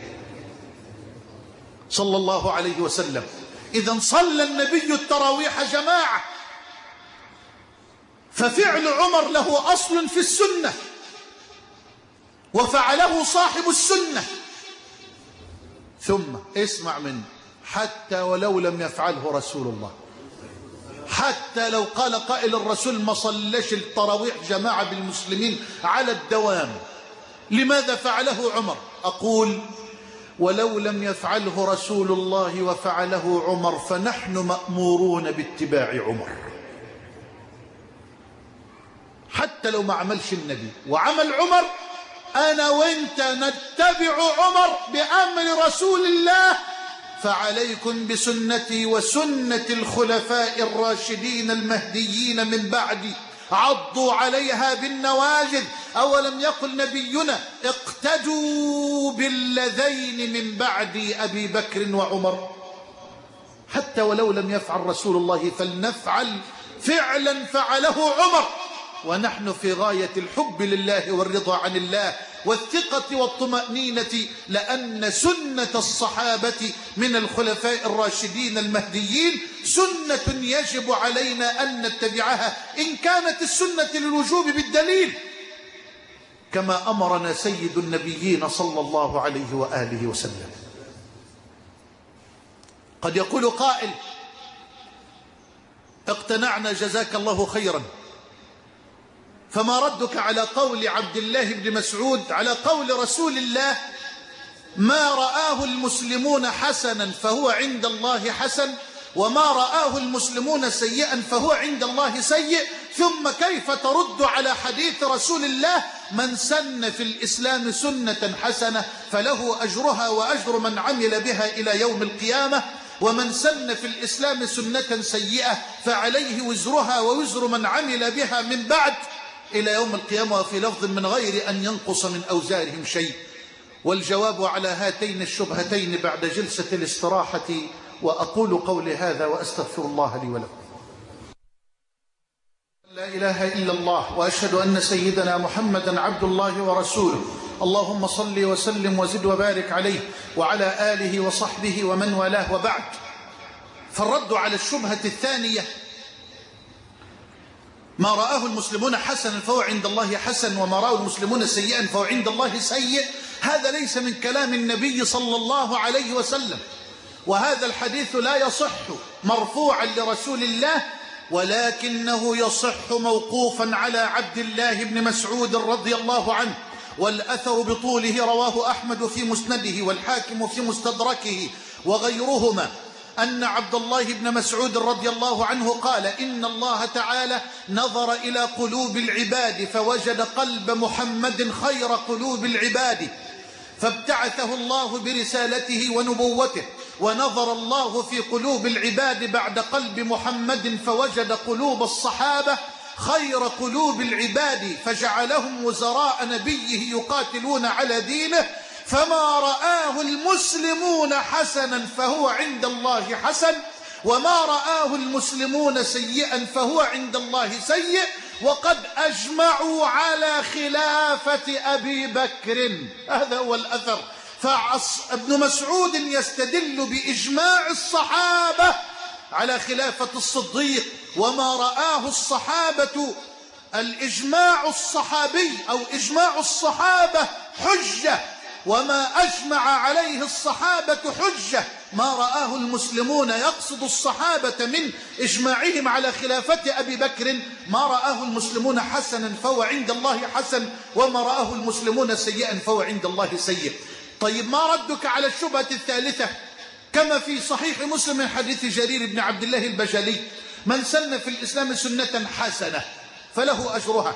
صلى الله عليه وسلم. إذا صلى النبي التراويح جماعة، ففعل عمر له أصل في السنة وفعله صاحب السنة. ثم اسمع منه، حتى ولو لم يفعله رسول الله، حتى لو قال قائل الرسول ما صلش التراويح جماعة بالمسلمين على الدوام، لماذا فعله عمر؟ أقول ولو لم يفعله رسول الله وفعله عمر فنحن مأمورون باتباع عمر، حتى لو ما عملش النبي وعمل عمر أنا وإنت نتبع عمر بأمر رسول الله، فعليكم بسنتي وسنة الخلفاء الراشدين المهديين من بعدي، عضوا عليها بالنواجذ. أولم يقل نبينا اقتدوا باللذين من بعدي أبي بكر وعمر؟ حتى ولو لم يفعل رسول الله فلنفعل فعلا فعله عمر، ونحن في غاية الحب لله والرضا عن الله والثقة والطمأنينة، لأن سنة الصحابة من الخلفاء الراشدين المهديين سنة يجب علينا أن نتبعها، إن كانت السنة للوجوب بالدليل، كما أمرنا سيد النبيين صلى الله عليه وآله وسلم. قد يقول قائل: اقتنعنا جزاك الله خيرا، فما ردك على قول عبد الله بن مسعود على قول رسول الله: ما رآه المسلمون حسنا فهو عند الله حسن، وما رآه المسلمون سيئا فهو عند الله سيء، ثم كيف ترد على حديث رسول الله: من سن في الإسلام سنة حسنة فله أجرها وأجر من عمل بها إلى يوم القيامة، ومن سن في الإسلام سنة سيئة فعليه وزرها ووزر من عمل بها من بعد إلى يوم القيامة، وفي لفظ من غير أن ينقص من أوزارهم شيء. والجواب على هاتين الشبهتين بعد جلسة الاستراحة، وأقول قولي هذا وأستغفر الله لي ولكم. لا إله إلا الله، وأشهد أن سيدنا محمدا عبد الله ورسوله. اللهم صل وسلم وزد وبارك عليه وعلى آله وصحبه ومن والاه، وبعد. فالرد على الشبهة الثانية: ما رآه المسلمون حسنا فهو عند الله حسن، وما رآه المسلمون سيئا فهو عند الله سيء، هذا ليس من كلام النبي صلى الله عليه وسلم، وهذا الحديث لا يصح مرفوعا لرسول الله، ولكنه يصح موقوفا على عبد الله بن مسعود رضي الله عنه. والأثر بطوله رواه أحمد في مسنده والحاكم في مستدركه وغيرهما، أن عبد الله بن مسعود رضي الله عنه قال: إن الله تعالى نظر إلى قلوب العباد فوجد قلب محمد خير قلوب العباد، فابتعثه الله برسالته ونبوته، ونظر الله في قلوب العباد بعد قلب محمد فوجد قلوب الصحابة خير قلوب العباد، فجعلهم وزراء نبيه يقاتلون على دينه، فما رآه المسلمون حسنا فهو عند الله حسن، وما رآه المسلمون سيئا فهو عند الله سيء، وقد أجمعوا على خلافة أبي بكر. هذا هو الأثر. فابن مسعود يستدل بإجماع الصحابة على خلافة الصديق، وما رآه الصحابة، الإجماع الصحابي أو إجماع الصحابة حجة، وما أجمع عليه الصحابة حجة. ما رآه المسلمون، يقصد الصحابة من إجماعهم على خلافة أبي بكر، ما رآه المسلمون حسنا فهو عند الله حسن، وما رآه المسلمون سيئا فهو عند الله سيء. طيب، ما ردك على الشبهة الثالثة؟ كما في صحيح مسلم من حديث جرير بن عبد الله البجلي: من سن في الإسلام سنة حسنة فله أجرها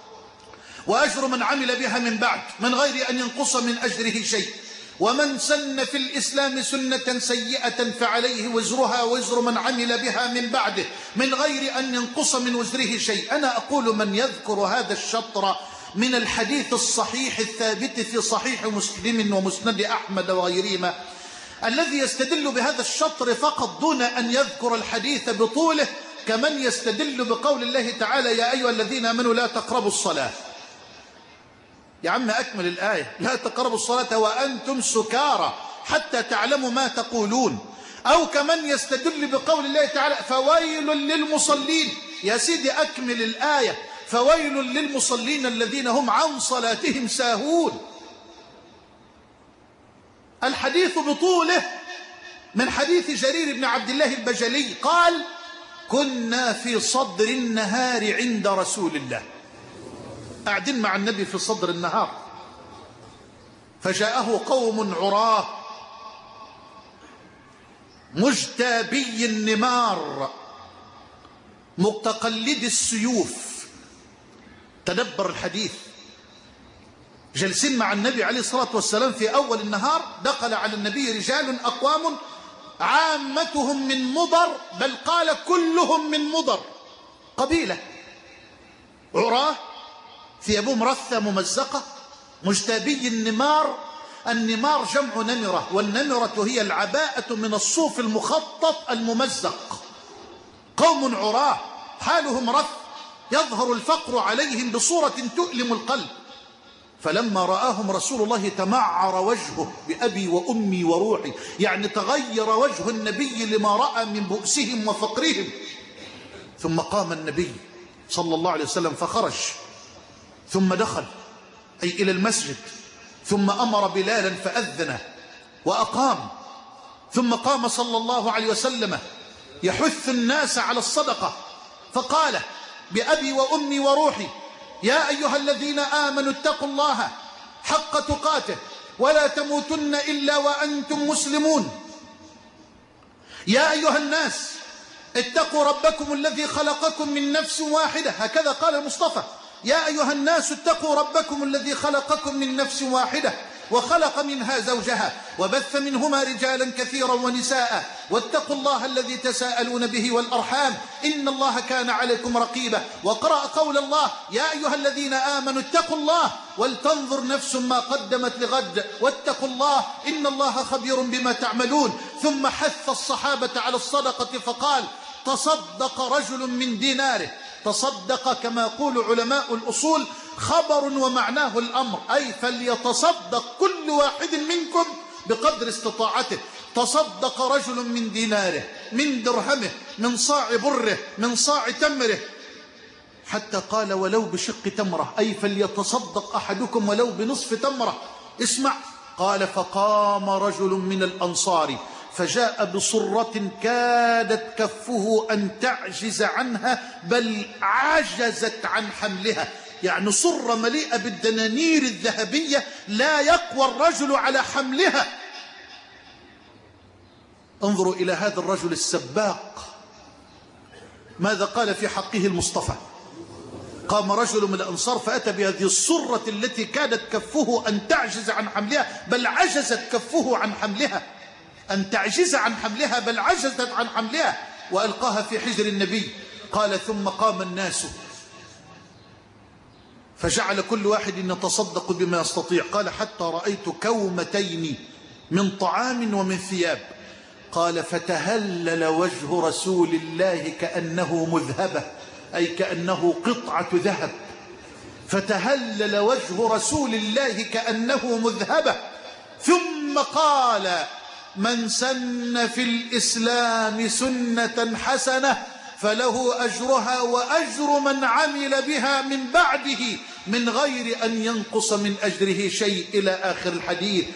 وأجر من عمل بها من بعد من غير أن ينقص من أجره شيء، ومن سن في الإسلام سنة سيئة فعليه وزرها وزر من عمل بها من بعده من غير أن ينقص من وزره شيء. أنا أقول: من يذكر هذا الشطر من الحديث الصحيح الثابت في صحيح مسلم ومسند أحمد وغيرهما الذي يستدل بهذا الشطر فقط دون أن يذكر الحديث بطوله، كمن يستدل بقول الله تعالى: يا أيها الذين آمنوا لا تقربوا الصلاة. يا عم أكمل الآية: لا تقربوا الصلاة وأنتم سكارى حتى تعلموا ما تقولون. أو كمن يستدل بقول الله تعالى: فويل للمصلين. يا سيدي أكمل الآية: فويل للمصلين الذين هم عن صلاتهم ساهون. الحديث بطوله من حديث جرير بن عبد الله البجلي قال: كنا في صدر النهار عند رسول الله، قاعدين مع النبي في صدر النهار، فجاءه قوم عراه مجتابي النمار متقلد السيوف. تدبر الحديث: جلسين مع النبي عليه الصلاة والسلام في أول النهار، دخل على النبي رجال أقوام عامتهم من مضر، بل قال كلهم من مضر، قبيلة عراه ثيابهم رثة ممزقة مجتابي النمار. النمار جمع نمرة، والنمرة هي العباءة من الصوف المخطط الممزق. قوم عراه حالهم رث، يظهر الفقر عليهم بصورة تؤلم القلب. فلما رآهم رسول الله تمعر وجهه بأبي وأمي وروحي، يعني تغير وجه النبي لما رأى من بؤسهم وفقرهم. ثم قام النبي صلى الله عليه وسلم فخرج، ثم دخل أي إلى المسجد، ثم أمر بلالا فأذن وأقام، ثم قام صلى الله عليه وسلم يحث الناس على الصدقة، فقال بأبي وأمي وروحي: يا أيها الذين آمنوا اتقوا الله حق تقاته ولا تموتن إلا وأنتم مسلمون. يا أيها الناس اتقوا ربكم الذي خلقكم من نفس واحدة، هكذا قال المصطفى: يا أيها الناس اتقوا ربكم الذي خلقكم من نفس واحدة وخلق منها زوجها وبث منهما رجالا كثيرا ونساء واتقوا الله الذي تساءلون به والأرحام إن الله كان عليكم رقيبا. وقرأ قول الله: يا أيها الذين آمنوا اتقوا الله ولتنظر نفس ما قدمت لغد واتقوا الله إن الله خبير بما تعملون. ثم حث الصحابة على الصدقة فقال: تصدق رجل من ديناره. تصدق كما يقول علماء الأصول خبر ومعناه الأمر، أي فليتصدق كل واحد منكم بقدر استطاعته. تصدق رجل من ديناره، من درهمه، من صاع بره، من صاع تمره، حتى قال ولو بشق تمرة، أي فليتصدق أحدكم ولو بنصف تمرة. اسمع، قال: فقام رجل من الأنصار فجاء بصرة كادت كفه أن تعجز عنها بل عجزت عن حملها، يعني صرة مليئة بالدنانير الذهبية لا يقوى الرجل على حملها. انظروا إلى هذا الرجل السباق، ماذا قال في حقه المصطفى؟ قام رجل من الأنصار فأتى بهذه الصرة التي كادت كفه أن تعجز عن حملها بل عجزت كفه عن حملها، أن تعجز عن حملها بل عجزت عن حملها، وألقاها في حجر النبي. قال: ثم قام الناس فجعل كل واحد يتصدق بما يستطيع. قال: حتى رأيت كومتين من طعام ومن ثياب. قال: فتهلل وجه رسول الله كأنه مذهبة، أي كأنه قطعة ذهب. فتهلل وجه رسول الله كأنه مذهبة. ثم قال: من سن في الإسلام سنة حسنة فله أجرها وأجر من عمل بها من بعده من غير أن ينقص من أجره شيء، إلى آخر الحديث.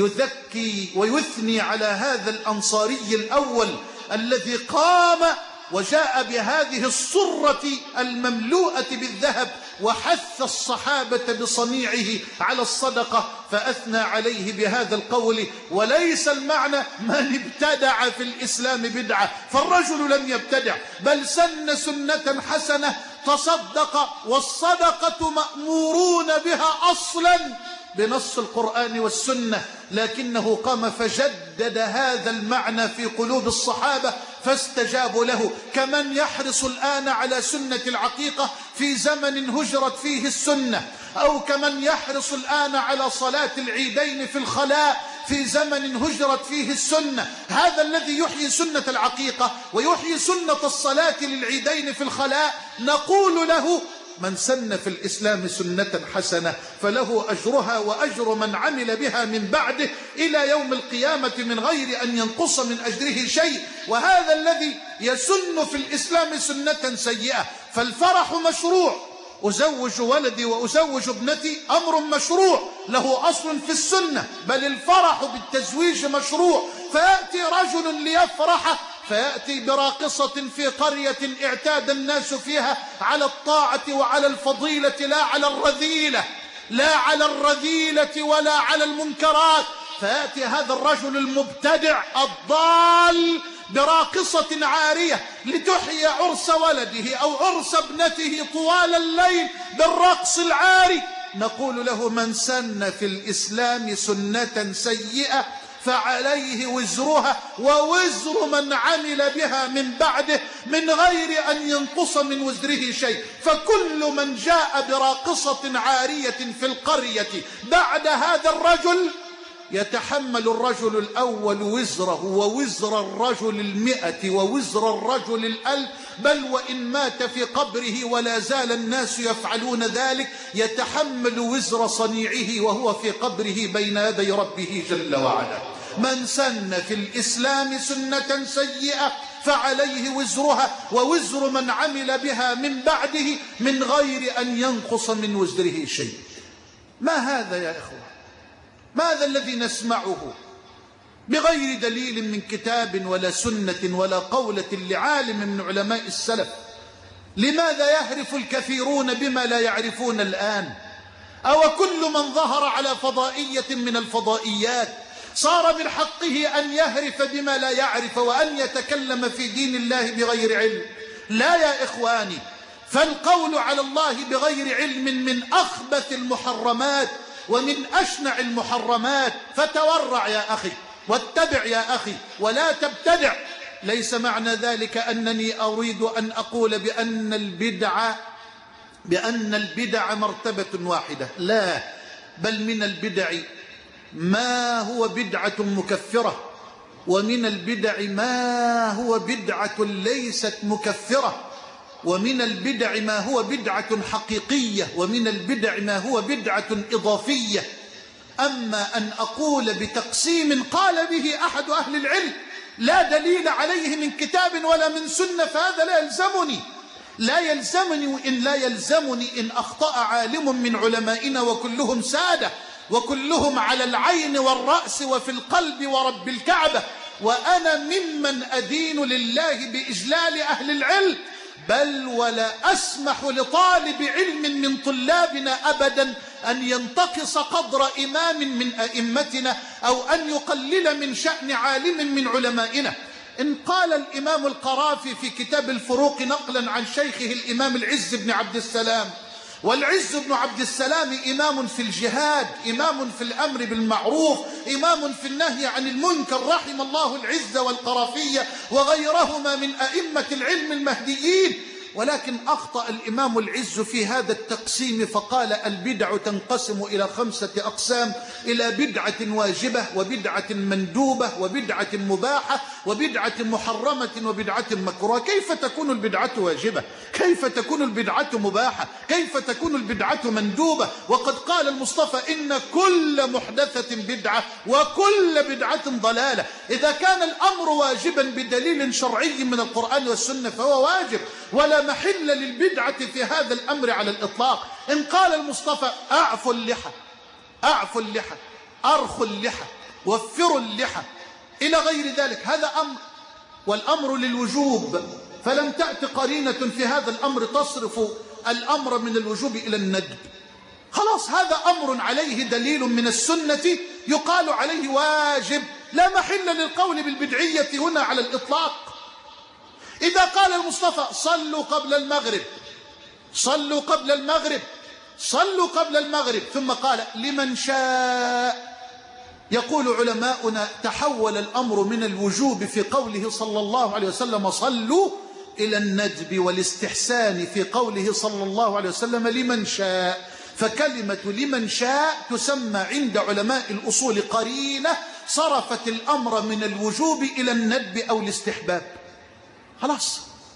يذكي ويثني على هذا الأنصاري الأول الذي قام وجاء بهذه الصرة المملوءة بالذهب وحث الصحابة بصنيعه على الصدقة، فأثنى عليه بهذا القول: وليس المعنى من ابتدع في الإسلام بدعة، فالرجل لم يبتدع بل سن سنة حسنة تصدق، والصدقة مأمورون بها أصلا بنص القرآن والسنة، لكنه قام فجدد هذا المعنى في قلوب الصحابة فاستجابوا له. كمن يحرص الآن على سنة العقيقة في زمن هجرت فيه السنة، أو كمن يحرص الآن على صلاة العيدين في الخلاء في زمن هجرت فيه السنة. هذا الذي يحيي سنة العقيقة ويحيي سنة الصلاة للعيدين في الخلاء نقول له: من سن في الإسلام سنة حسنة فله أجرها وأجر من عمل بها من بعده إلى يوم القيامة من غير أن ينقص من أجره شيء. وهذا الذي يسن في الإسلام سنة سيئة، فالفرح مشروع، أزوج ولدي وأزوج ابنتي أمر مشروع له أصل في السنة، بل الفرح بالتزويج مشروع. فيأتي رجل ليفرح فيأتي براقصة في قرية اعتاد الناس فيها على الطاعة وعلى الفضيلة، لا على الرذيلة، لا على الرذيلة ولا على المنكرات. فيأتي هذا الرجل المبتدع الضال براقصة عارية لتحيي عرس ولده أو عرس ابنته طوال الليل بالرقص العاري. نقول له من سن في الإسلام سنة سيئة فعليه وزرها ووزر من عمل بها من بعده من غير أن ينقص من وزره شيء. فكل من جاء براقصة عارية في القرية بعد هذا الرجل يتحمل الرجل الأول وزره ووزر الرجل 100 ووزر الرجل 1000، بل وإن مات في قبره ولا زال الناس يفعلون ذلك يتحمل وزر صنيعه وهو في قبره بين يدي ربه جل وعلا. من سن في الإسلام سنة سيئة فعليه وزرها ووزر من عمل بها من بعده من غير أن ينقص من وزره شيء. ما هذا يا إخوة؟ ماذا الذي نسمعه بغير دليل من كتاب ولا سنة ولا قولة لعالم من علماء السلف؟ لماذا يهرف الكثيرون بما لا يعرفون الآن؟ أو كل من ظهر على فضائية من الفضائيات صار من حقه أن يهرف بما لا يعرف وأن يتكلم في دين الله بغير علم؟ لا يا إخواني، فالقول على الله بغير علم من أخبث المحرمات ومن أشنع المحرمات. فتورع يا أخي واتبع يا أخي ولا تبتدع. ليس معنى ذلك أنني أريد أن أقول بأن البدع مرتبة واحدة، لا، بل من البدع ما هو بدعة مكفرة، ومن البدع ما هو بدعة ليست مكفرة، ومن البدع ما هو بدعة حقيقية، ومن البدع ما هو بدعة إضافية. أما أن أقول بتقسيم قال به أحد أهل العلم لا دليل عليه من كتاب ولا من سنة فهذا لا يلزمني إن أخطأ عالم من علمائنا وكلهم سادة وكلهم على العين والرأس وفي القلب ورب الكعبة، وأنا ممن أدين لله بإجلال أهل العلم، بل ولا أسمح لطالب علم من طلابنا أبدا أن ينتقص قدر إمام من أئمتنا أو أن يقلل من شأن عالم من علمائنا. إن قال الإمام القرافي في كتاب الفروق نقلا عن شيخه الإمام العز بن عبد السلام، والعز بن عبد السلام إمام في الجهاد، إمام في الأمر بالمعروف، إمام في النهي عن المنكر، رحم الله العز والقرافية وغيرهما من أئمة العلم المهديين. ولكن أخطأ الإمام العز في هذا التقسيم فقال البدع تنقسم إلى 5 أقسام: إلى بدعة واجبة، وبدعة مندوبة، وبدعة مباحة، وبدعة محرمة، وبدعة مكروهة. كيف تكون البدعة واجبة؟ كيف تكون البدعة مباحة؟ كيف تكون البدعة مندوبة؟ وقد قال المصطفى إن كل محدثة بدعة وكل بدعة ضلالة. إذا كان الأمر واجبا بدليل شرعي من القرآن والسنة فهو واجب، ولا محل للبدعة في هذا الأمر على الإطلاق. إن قال المصطفى أعفوا اللحى، أرخوا اللحى، وفروا اللحى، إلى غير ذلك، هذا أمر، والأمر للوجوب، فلم تأت قرينة في هذا الأمر تصرف الأمر من الوجوب إلى الندب. خلاص، هذا أمر عليه دليل من السنة يقال عليه واجب، لا محل للقول بالبدعية هنا على الإطلاق. إذا قال المصطفى صلوا قبل المغرب، صلوا قبل المغرب، صلوا قبل المغرب، ثم قال لمن شاء، يقول علماؤنا تحول الأمر من الوجوب في قوله صلى الله عليه وسلم صلوا إلى الندب والاستحسان في قوله صلى الله عليه وسلم لمن شاء. فكلمة لمن شاء تسمى عند علماء الأصول قرينة صرفت الأمر من الوجوب إلى الندب أو الاستحباب. خلاص،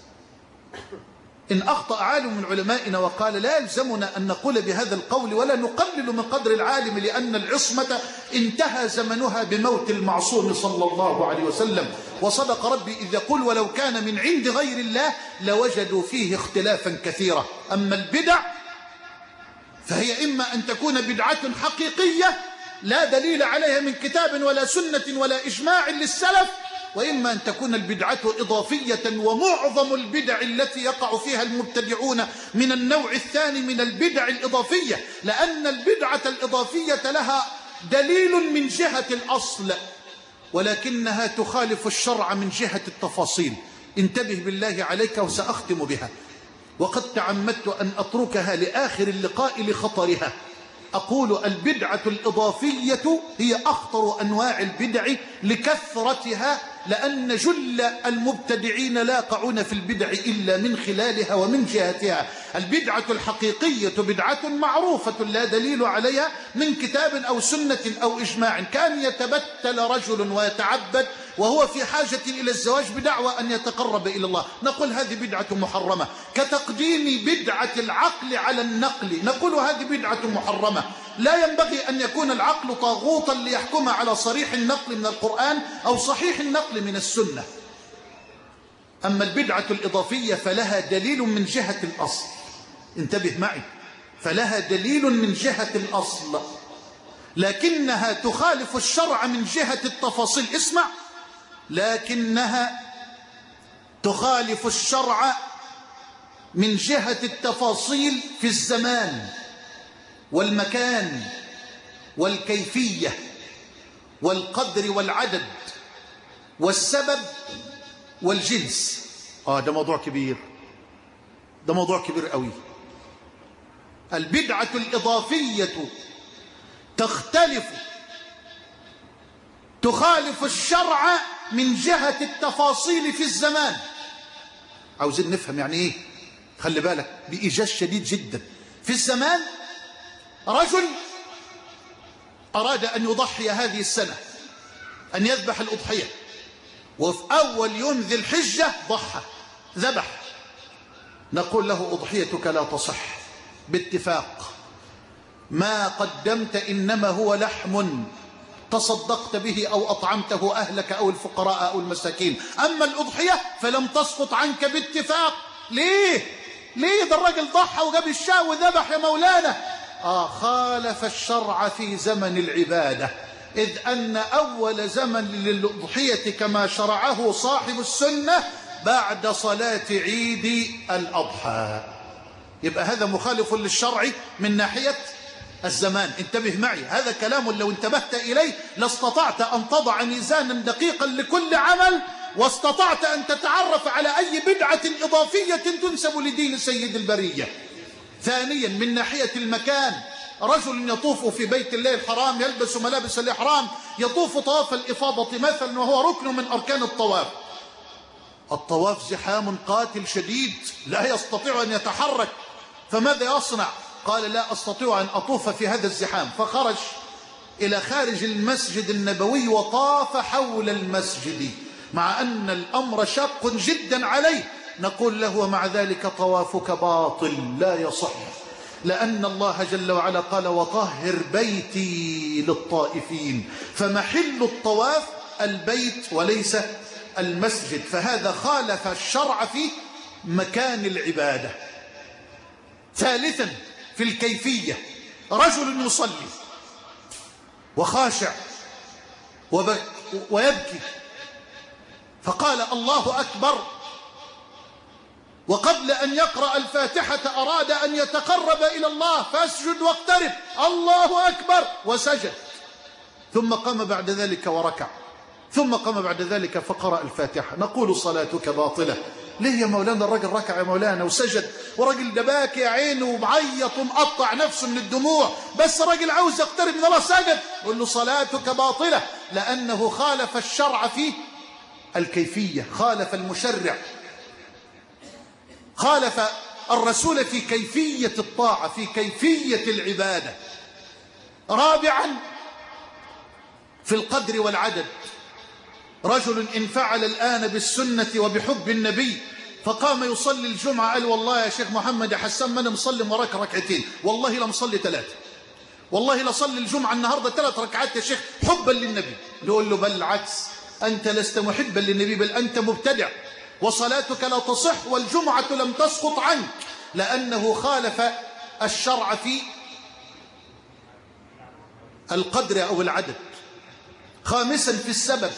إن أخطأ عالم من علمائنا وقال لا يلزمنا أن نقول بهذا القول ولا نقلل من قدر العالم لأن العصمة انتهى زمنها بموت المعصوم صلى الله عليه وسلم. وصدق ربي إذ يقول ولو كان من عند غير الله لوجدوا فيه اختلافا كثيرا. أما البدع فهي إما أن تكون بدعة حقيقية لا دليل عليها من كتاب ولا سنة ولا إجماع للسلف، وإما أن تكون البدعة إضافية، ومعظم البدع التي يقع فيها المبتدعون من النوع الثاني من البدع الإضافية، لأن البدعة الإضافية لها دليل من جهة الأصل ولكنها تخالف الشرع من جهة التفاصيل. انتبه بالله عليك وسأختم بها، وقد تعمدت أن أتركها لآخر اللقاء لخطرها. أقول البدعة الإضافية هي أخطر أنواع البدع لكثرتها، لأن جل المبتدعين لا يقعون في البدع إلا من خلالها ومن جهتها. البدعة الحقيقية بدعة معروفة لا دليل عليها من كتاب أو سنة أو إجماع. كان يتبتل رجل ويتعبد وهو في حاجة إلى الزواج بدعوى أن يتقرب إلى الله، نقول هذه بدعة محرمة. كتقديم بدعة العقل على النقل، نقول هذه بدعة محرمة. لا ينبغي أن يكون العقل طاغوتا ليحكم على صريح النقل من القرآن أو صحيح النقل من السنة. أما البدعة الإضافية فلها دليل من جهة الأصل، انتبه معي، فلها دليل من جهة الأصل، لكنها تخالف الشرع من جهة التفاصيل. اسمع، لكنها تخالف الشرع من جهة التفاصيل في الزمان والمكان والكيفية والقدر والعدد والسبب والجنس. ده موضوع كبير، ده موضوع كبير قوي. البدعة الإضافية تخالف الشرع من جهة التفاصيل في الزمان. عاوزين نفهم يعني ايه، خلي بالك بإيجاز شديد جدا. في الزمان رجل أراد أن يضحي هذه السنة، أن يذبح الأضحية، وفي أول يوم ذي الحجة ضحى ذبح، نقول له أضحيتك لا تصح باتفاق، ما قدمت إنما هو لحم تصدقت به أو أطعمته أهلك أو الفقراء أو المساكين، أما الأضحية فلم تسقط عنك باتفاق. ليه ده الرجل ضحى وجاب الشاة وذبح يا مولانا. خالف الشرع في زمن العبادة، إذ أن أول زمن للأضحية كما شرعه صاحب السنة بعد صلاة عيد الأضحى. يبقى هذا مخالف للشرع من ناحية الزمان. انتبه معي، هذا كلام لو انتبهت إليه لاستطعت أن تضع ميزانا دقيقا لكل عمل، واستطعت أن تتعرف على أي بدعة إضافية تنسب لدين سيد البرية. ثانيا من ناحية المكان، رجل يطوف في بيت الله الحرام يلبس ملابس الإحرام، يطوف طواف الإفاضة مثلا وهو ركن من أركان الطواف. الطواف زحام قاتل شديد لا يستطيع أن يتحرك، فماذا يصنع؟ قال لا أستطيع أن أطوف في هذا الزحام، فخرج إلى خارج المسجد النبوي وطاف حول المسجد، مع أن الأمر شاق جدا عليه. نقول له ومع ذلك طوافك باطل لا يصح، لأن الله جل وعلا قال وطهر بيتي للطائفين، فمحل الطواف البيت وليس المسجد، فهذا خالف الشرع في مكان العبادة. ثالثا في الكيفية، رجل يصلي وخاشع ويبكي، فقال الله أكبر، وقبل أن يقرأ الفاتحة أراد أن يتقرب إلى الله فاسجد واقترب، الله أكبر وسجد، ثم قام بعد ذلك وركع، ثم قام بعد ذلك فقرأ الفاتحة. نقول صلاتك باطلة. ليه يا مولانا؟ الرجل ركع يا مولانا وسجد، ورجل دباك يا عينه ومعيط ومقطع نفسه من الدموع، بس رجل عاوز يقترب من الله سجد. قل له صلاتك باطلة، لأنه خالف الشرع في الكيفية، خالف المشرع، خالف الرسول في كيفية الطاعة، في كيفية العبادة. رابعا في القدر والعدد، رجل انفعل الآن بالسنة وبحب النبي فقام يصلي الجمعة، قال والله يا شيخ محمد يا حسان ما أنا مصلي وراك ركعتين، والله لا مصلي 3، والله لا صلي الجمعة النهاردة 3 ركعات يا شيخ حبا للنبي. نقول له بل العكس، أنت لست محبا للنبي بل أنت مبتدع، وصلاتك لا تصح والجمعة لم تسقط عنك، لأنه خالف الشرع في القدر أو العدد. خامسا في السبب،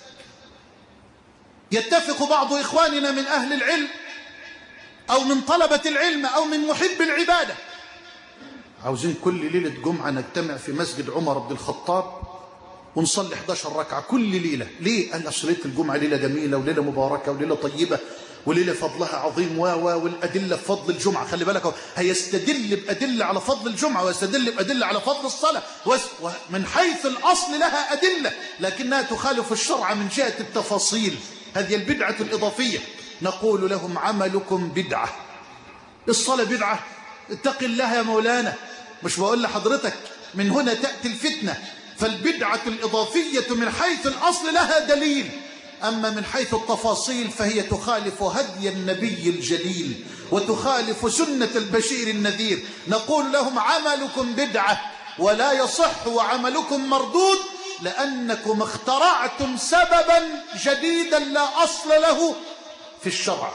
يتفق بعض إخواننا من أهل العلم أو من طلبة العلم أو من محب العبادة، عاوزين كل ليلة جمعة نجتمع في مسجد عمر بن الخطاب ونصلي 11 ركعة كل ليلة. ليه؟ قال أصل ليلة الجمعة ليلة جميلة وليلة مباركة وليلة طيبة وليلة فضلها عظيم والأدلة في فضل الجمعة. خلي بالك، هيستدل بأدلة على فضل الجمعة ويستدل بأدلة على فضل الصلاة، ومن حيث الأصل لها أدلة، لكنها تخالف الشرع من جهة التفاصيل. هذه البدعة الإضافية. نقول لهم عملكم بدعة. الصلاة بدعة؟ اتق الله يا مولانا، مش بقول لحضرتك من هنا تأتي الفتنة. فالبدعة الإضافية من حيث الأصل لها دليل، أما من حيث التفاصيل فهي تخالف هدي النبي الجليل وتخالف سنة البشير النذير. نقول لهم عملكم بدعة ولا يصح وعملكم مردود، لأنكم اخترعتم سببا جديدا لا أصل له في الشرع.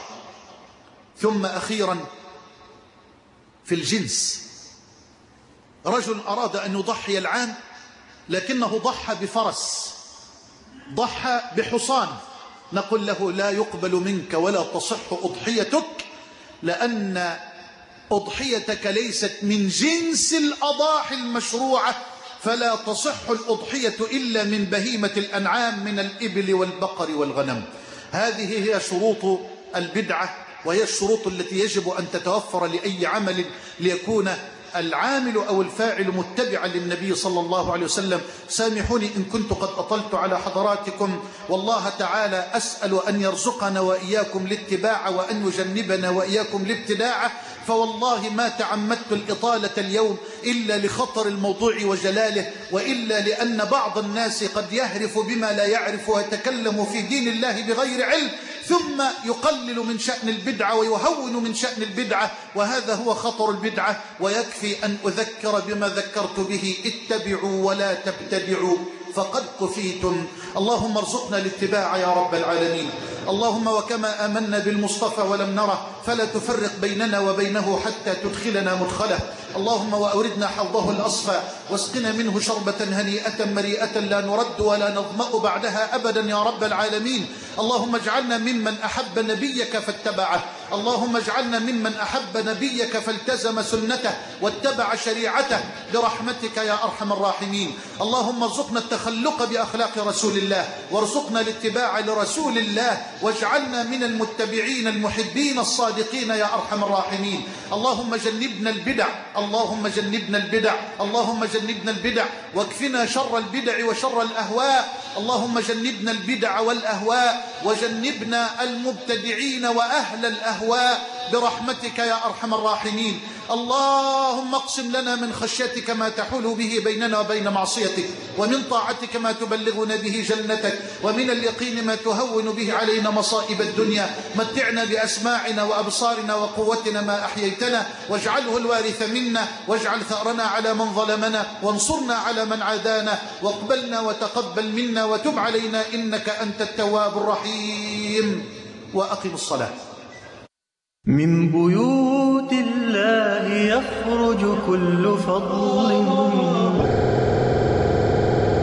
ثم أخيرا في الجنس، رجل أراد أن يضحي العام لكنه ضحى بفرس، ضحى بحصان. نقول له لا يقبل منك ولا تصح أضحيتك، لأن أضحيتك ليست من جنس الأضاحي المشروعة، فلا تصح الأضحية إلا من بهيمة الأنعام من الإبل والبقر والغنم. هذه هي شروط البدعة، وهي الشروط التي يجب أن تتوفر لأي عمل ليكون العامل أو الفاعل متبعا للنبي صلى الله عليه وسلم. سامحوني إن كنت قد أطلت على حضراتكم، والله تعالى أسأل أن يرزقنا وإياكم الاتباع وأن يجنبنا وإياكم الابتداع. فوالله ما تعمدت الإطالة اليوم إلا لخطر الموضوع وجلاله، وإلا لأن بعض الناس قد يهرف بما لا يعرف ويتكلم في دين الله بغير علم، ثم يقلل من شأن البدعة ويهون من شأن البدعة، وهذا هو خطر البدعة. ويكفي أن أذكر بما ذكرت به: اتبعوا ولا تبتدعوا فقد كفيتم. اللهم ارزقنا الاتباع يا رب العالمين. اللهم وكما آمنا بالمصطفى ولم نره فلا تفرق بيننا وبينه حتى تدخلنا مدخله. اللهم وأوردنا حوضه الأصفى واسقنا منه شربة هنيئة مريئة لا نرد ولا نظمأ بعدها أبدا يا رب العالمين. اللهم اجعلنا ممن أحب نبيك فاتبعه، اللهم اجعلنا ممن أحب نبيك فالتزم سنته واتبع شريعته برحمتك يا أرحم الراحمين. اللهم ارزقنا التخلق بأخلاق رسول الله، وارزقنا الاتباع لرسول الله، واجعلنا من المتبعين المحبين الصادقين يا أرحم الراحمين. اللهم جنبنا البدع، اللهم جنبنا البدع، اللهم جنبنا البدع، واكفنا شر البدع وشر الأهواء. اللهم جنبنا البدع والأهواء، وجنبنا المبتدعين وأهل الأهواء برحمتك يا أرحم الراحمين. اللهم اقسم لنا من خشيتك ما تحول به بيننا وبين معصيتك، ومن طاعتك ما تبلغنا به جنتك، ومن اليقين ما تهون به علينا مصائب الدنيا. متعنا بأسماعنا وأبصارنا وقوتنا ما أحييتنا، واجعله الوارث منا، واجعل ثأرنا على من ظلمنا، وانصرنا على من عادانا، واقبلنا وتقبل منا وتب علينا إنك أنت التواب الرحيم. وأقم الصلاة. من بيوت الله يخرج كل فضل